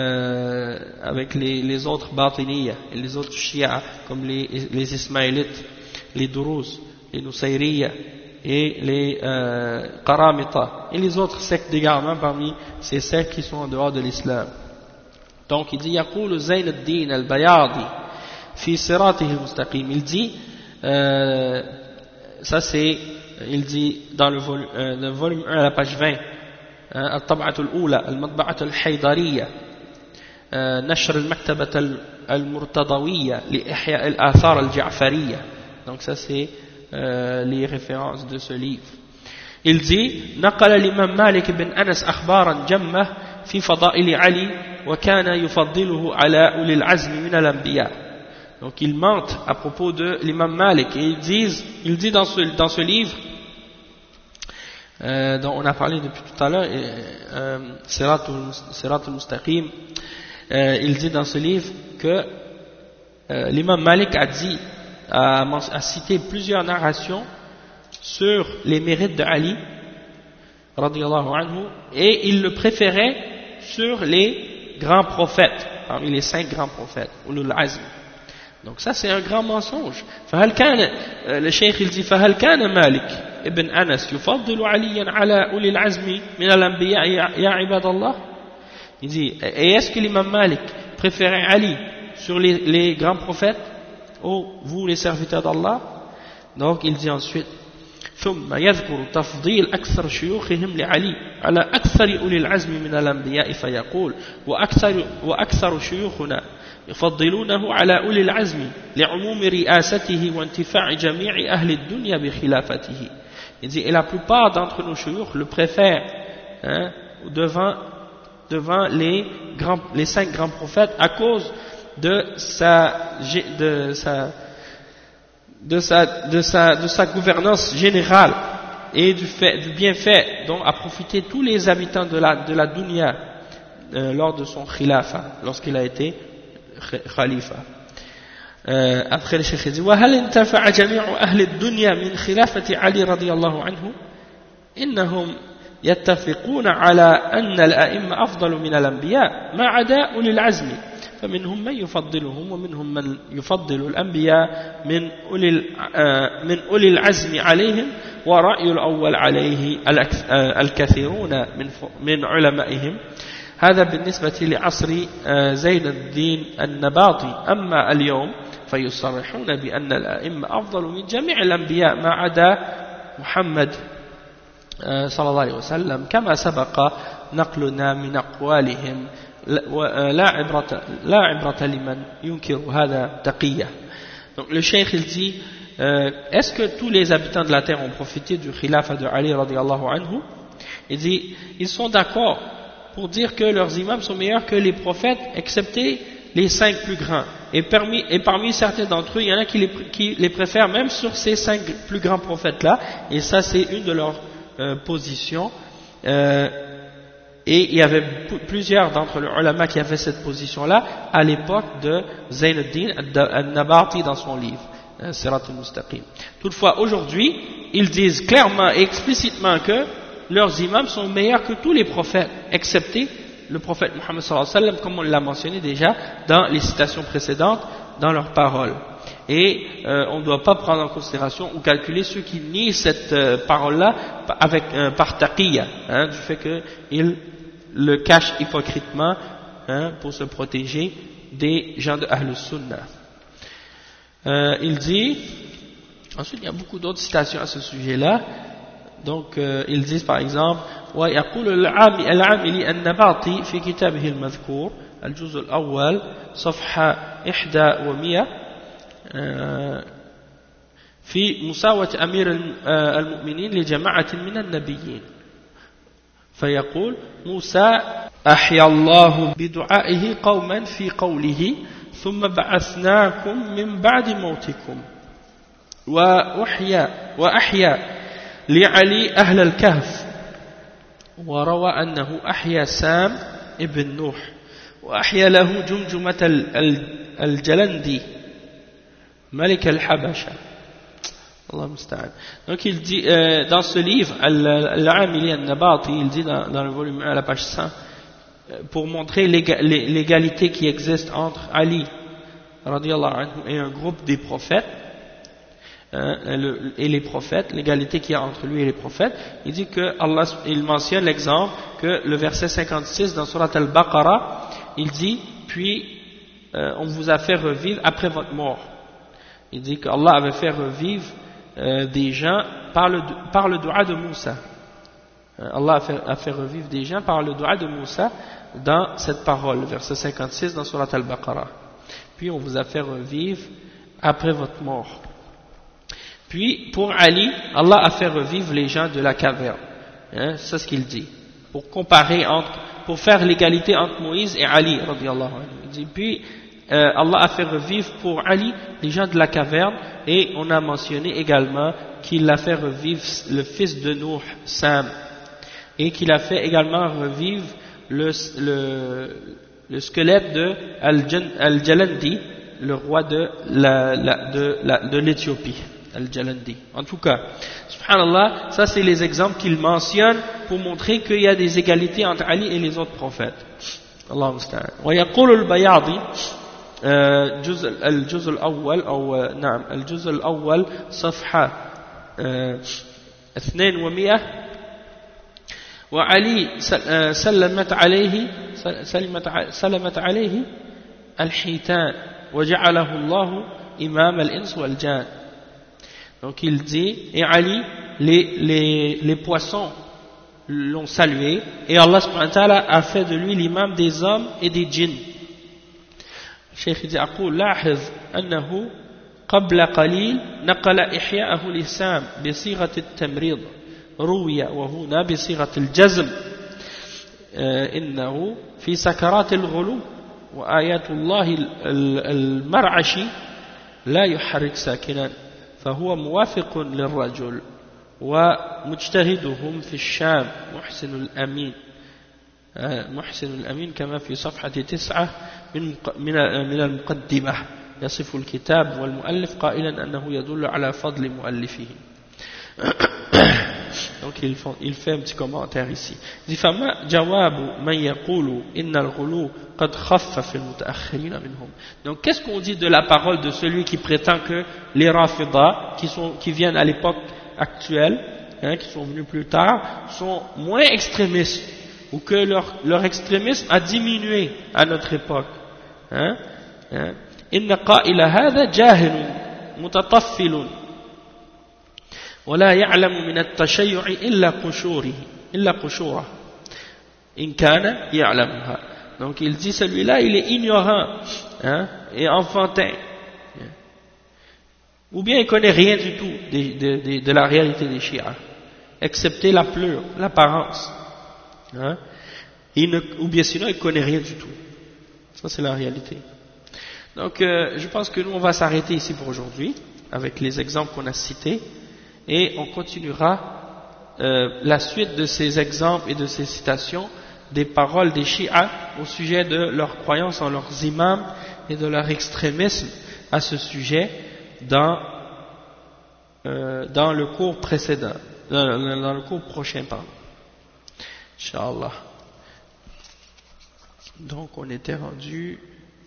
autres batiniya et les autres chiites comme les ismaélites, les Duruz, les Nusayriya et les Qaramita et les autres sectes également parmi ces sectes qui sont en dehors de l'islam. Donc il dit يقول زين الدين البياضي في صراطه المستقيم. Il dit ça c'est, il dit dans le volume 1 à la page 20, الطبعة الأولى المطبعة الحيدرية نشر المكتبة المرتضوية لإحياء الآثار الجعفرية. Donc ça c'est les références de ce livre. Il dit نقل الإمام مالك بن أنس أخبارا جمة في فضائل علي وكان يفضله على أولي العزم من الأنبياء. Donc il mente à propos de l'imam Malik et il dit dans ce livre dont on a parlé depuis tout à l'heure, Sirat al-Mustaqim, il dit dans ce livre que l'imam Malik a cité plusieurs narrations sur les mérites de Ali, radiyallahu anhu, et il le préférait sur les grands prophètes, parmi les 5 grands prophètes, ulul azm. Donc ça c'est un grand mensonge. Le cheikh il dit فهل كان مالك ابن أنس يفضل عليا على أولي العزم من الأنبياء يا عباد الله. Il dit, et est-ce que l'imam Malik préférait Ali sur les grands prophètes, vous les serviteurs d'Allah? Donc il dit ensuite ثم يذكر تفضيل أكثر شيوخهم لعلي على أكثر أولي العزم من الأنبياء فيقول وأكثر شيوخنا يفضلونه على أولي العزم لعموم رئاسته وانتفاع جميع أهل الدنيا بخلافته. Il dit, et la plupart d'entre nos shuyukh le préfèrent devant les 5 grands prophètes à cause de sa gouvernance générale et du bienfait dont a profité tous les habitants de la dunya lors de son khilafa, lorsqu'il a été khalifa. Après le cheikh dit وهل انتفع جميع أهل الدنيا من خلافة علي رضي الله عنه إنهم يتفقون على أن الأئمة أفضل من الأنبياء ما عدا أولي العزم فمنهم من يفضلهم ومنهم من يفضل الأنبياء من أولي العزم عليهم ورأي الأول عليه الكثيرون من علمائهم. هذا بالنسبة لعصر زين الدين النباطي. أما اليوم فيصرحون بأن الأئمة أفضل من جميع الأنبياء ما عدا محمد صلى الله عليه وسلم كما سبق نقلنا من أقوالهم لا عبرة لمن ينكر هذا تقية. Donc le cheikh il dit est-ce que tous les habitants de la terre ont profité du khilafa de Ali radiyallahu anhu? Il dit ils sont d'accord pour dire que leurs imams sont meilleurs que les prophètes excepté les 5 plus grands, et parmi certains d'entre eux il y en a qui les préfèrent même sur ces 5 plus grands prophètes là, et ça c'est une de leurs positions, et il y avait plusieurs d'entre les ulama qui avaient cette position là à l'époque de Zainuddin al-Nabati dans son livre Sirat al-Mustaqim. Toutefois aujourd'hui ils disent clairement et explicitement que leurs imams sont meilleurs que tous les prophètes excepté le prophète Muhammad sallallahu alayhi wa sallam, comme on l'a mentionné déjà dans les citations précédentes, dans leurs paroles. Et on ne doit pas prendre en considération ou calculer ceux qui nient cette parole-là par taqiyya, du fait qu'ils le cachent hypocritement pour se protéger des gens de Ahlus Sunnah. Il dit, ensuite il y a beaucoup d'autres citations à ce sujet-là. Donc ils disent par exemple ويقول العاملي النباطي في كتابه المذكور الجزء الأول صفحة 100 في مساواة أمير المؤمنين لجماعة من النبيين فيقول موسى أحيا الله بدعائه قوما في قوله ثم بعثناكم من بعد موتكم وأحيا لعلي أهل الكهف وروى أنه أحيا سام ابن نوح وأحيا له جمجمة الجلندي ملك الحبشة. Allah musta'an. Donc il dit dans ce livre Al-Amili al-Nabati, il dit dans le volume 1 à la page 100, pour montrer l'égalité qui existe entre Ali radiyallahu anhu et un groupe des prophètes et les prophètes, l'égalité qu'il y a entre lui et les prophètes. Il dit que Allah, il mentionne l'exemple que le verset 56 dans Surat Al-Baqarah, il dit puis on vous a fait revivre après votre mort. Il dit que Allah avait fait revivre des gens par le dua de Moussa. Allah a fait revivre des gens par le dua de Moussa dans cette parole, verset 56 dans Surat Al-Baqarah. Puis on vous a fait revivre après votre mort. Puis pour Ali, Allah a fait revivre les gens de la caverne. C'est ce qu'il dit. Pour comparer pour faire l'égalité entre Moïse et Ali, radiyallahu anhu. Il dit, puis Allah a fait revivre pour Ali les gens de la caverne, et on a mentionné également qu'il a fait revivre le fils de Nuh, Sam, et qu'il a fait également revivre le squelette de Al-Jalandi, le roi de l'Éthiopie, Al-Jalandi. En tout cas, subhanallah, ça c'est les exemples qu'il mentionne pour montrer qu'il y a des égalités entre Ali et les autres prophètes. Allah musta'an. ويقول البياضي الجزء الأول أو نعم الجزء الأول صفحة 200 وعلي سلمت عليه الحيتان وجعله الله إمام الإنس والجان. Donc il dit, et Ali, les poissons l'ont salué, et Allah subhanahu wa ta'ala a fait de lui l'imam des hommes et des djinns. الشيخ يقول لاحظ أنه قبل قليل نقل إحياءه لسام بصيغة التمريض روي وهنا بصيغة الجزم إنه في سكرات الغلو وآيات الله المرعشي لا يحرك ساكنا فهو موافق للرجل ومجتهدهم في الشام محسن الأمين كما في صفحة 9 من المقدمة يصف الكتاب والمؤلف قائلا أنه يدل على فضل مؤلفه. Donc il fait un petit commentaire ici. Il dit فما جواب من يقول إن الغلو قد خف في المتأخرين منهم. Donc qu'est-ce qu'on dit de la parole de celui qui prétend que les Rafida qui viennent à l'époque actuelle, qui sont venus plus tard, sont moins extrémistes, ou que leur extrémisme a diminué à notre époque. إن قائل هذا جاهل متطفل ولا يعلم من التشيع إلا قشوره إن كان يعلمها. Donc il dit celui-là il est ignorant et enfantin, ou bien il connaît rien du tout de la réalité des chiites, excepté la pleure, l'apparence, ou bien sinon il connaît rien du tout. Ça c'est la réalité. Donc je pense que nous on va s'arrêter ici pour aujourd'hui avec les exemples qu'on a cités, et on continuera la suite de ces exemples et de ces citations des paroles des chiites au sujet de leur croyance en leurs imams et de leur extrémisme à ce sujet dans le cours précédent, dans le cours prochain, pardon. Inch'Allah. Donc on était rendu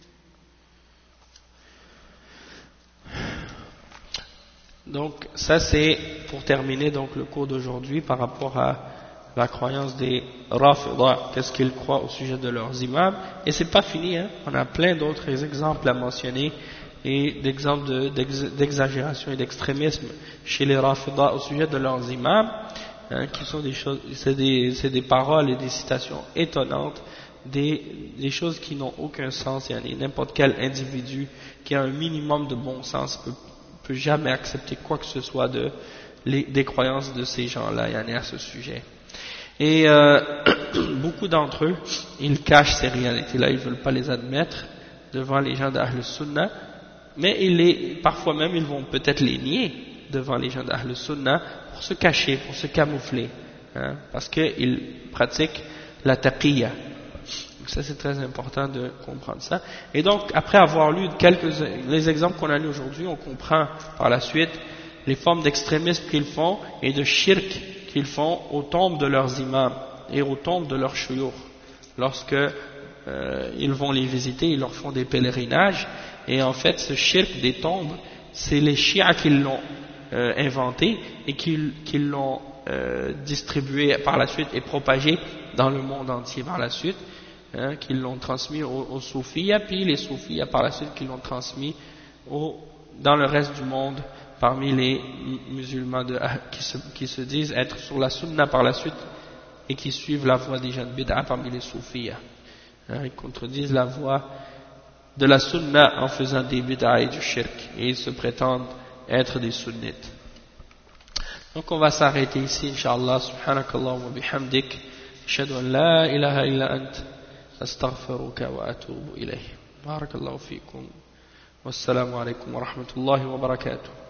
donc ça c'est pour terminer donc le cours d'aujourd'hui par rapport à la croyance des Rafida, qu'est-ce qu'ils croient au sujet de leurs imams, et c'est pas fini, on a plein d'autres exemples à mentionner et d'exemples d'exagération et d'extrémisme chez les Rafida au sujet de leurs imams, qui sont des choses, c'est des paroles et des citations étonnantes, des choses qui n'ont aucun sens. N'importe quel individu qui a un minimum de bon sens peut jamais accepter quoi que ce soit des croyances de ces gens-là à ce sujet. Et beaucoup d'entre eux, ils cachent ces réalités-là, ils ne veulent pas les admettre devant les gens d'Ahl Sunnah, mais parfois même ils vont peut-être les nier devant les gens d'Ahl Sunnah pour se cacher, pour se camoufler, parce qu'ils pratiquent la taqiyya. Donc ça c'est très important de comprendre ça. Et donc après avoir lu les exemples qu'on a lus aujourd'hui, on comprend par la suite les formes d'extrémisme qu'ils font et de shirk qu'ils font aux tombes de leurs imams et aux tombes de leurs shuyukh. Lorsque ils vont les visiter, ils leur font des pèlerinages, et en fait ce shirk des tombes, c'est les chiites qui l'ont inventé et qui l'ont distribué par la suite et propagé dans le monde entier par la suite, qui l'ont transmis aux soufis, puis les soufis par la suite qui l'ont transmis dans le reste du monde, parmi les musulmans qui se disent être sur la sunna par la suite et qui suivent la voie des gens de bid'a parmi les soufis. Ils contredisent la voie de la sunna en faisant des bid'a et du shirk, et ils se prétendent être des sunnites. Donc on va s'arrêter ici, Inch'Allah. Subhanakallah wa bihamdik, ashhadu an la ilaha illa ant, astaghfiruka wa atubu ilayh. بارك الله فيكم والسلام عليكم ورحمة الله وبركاته.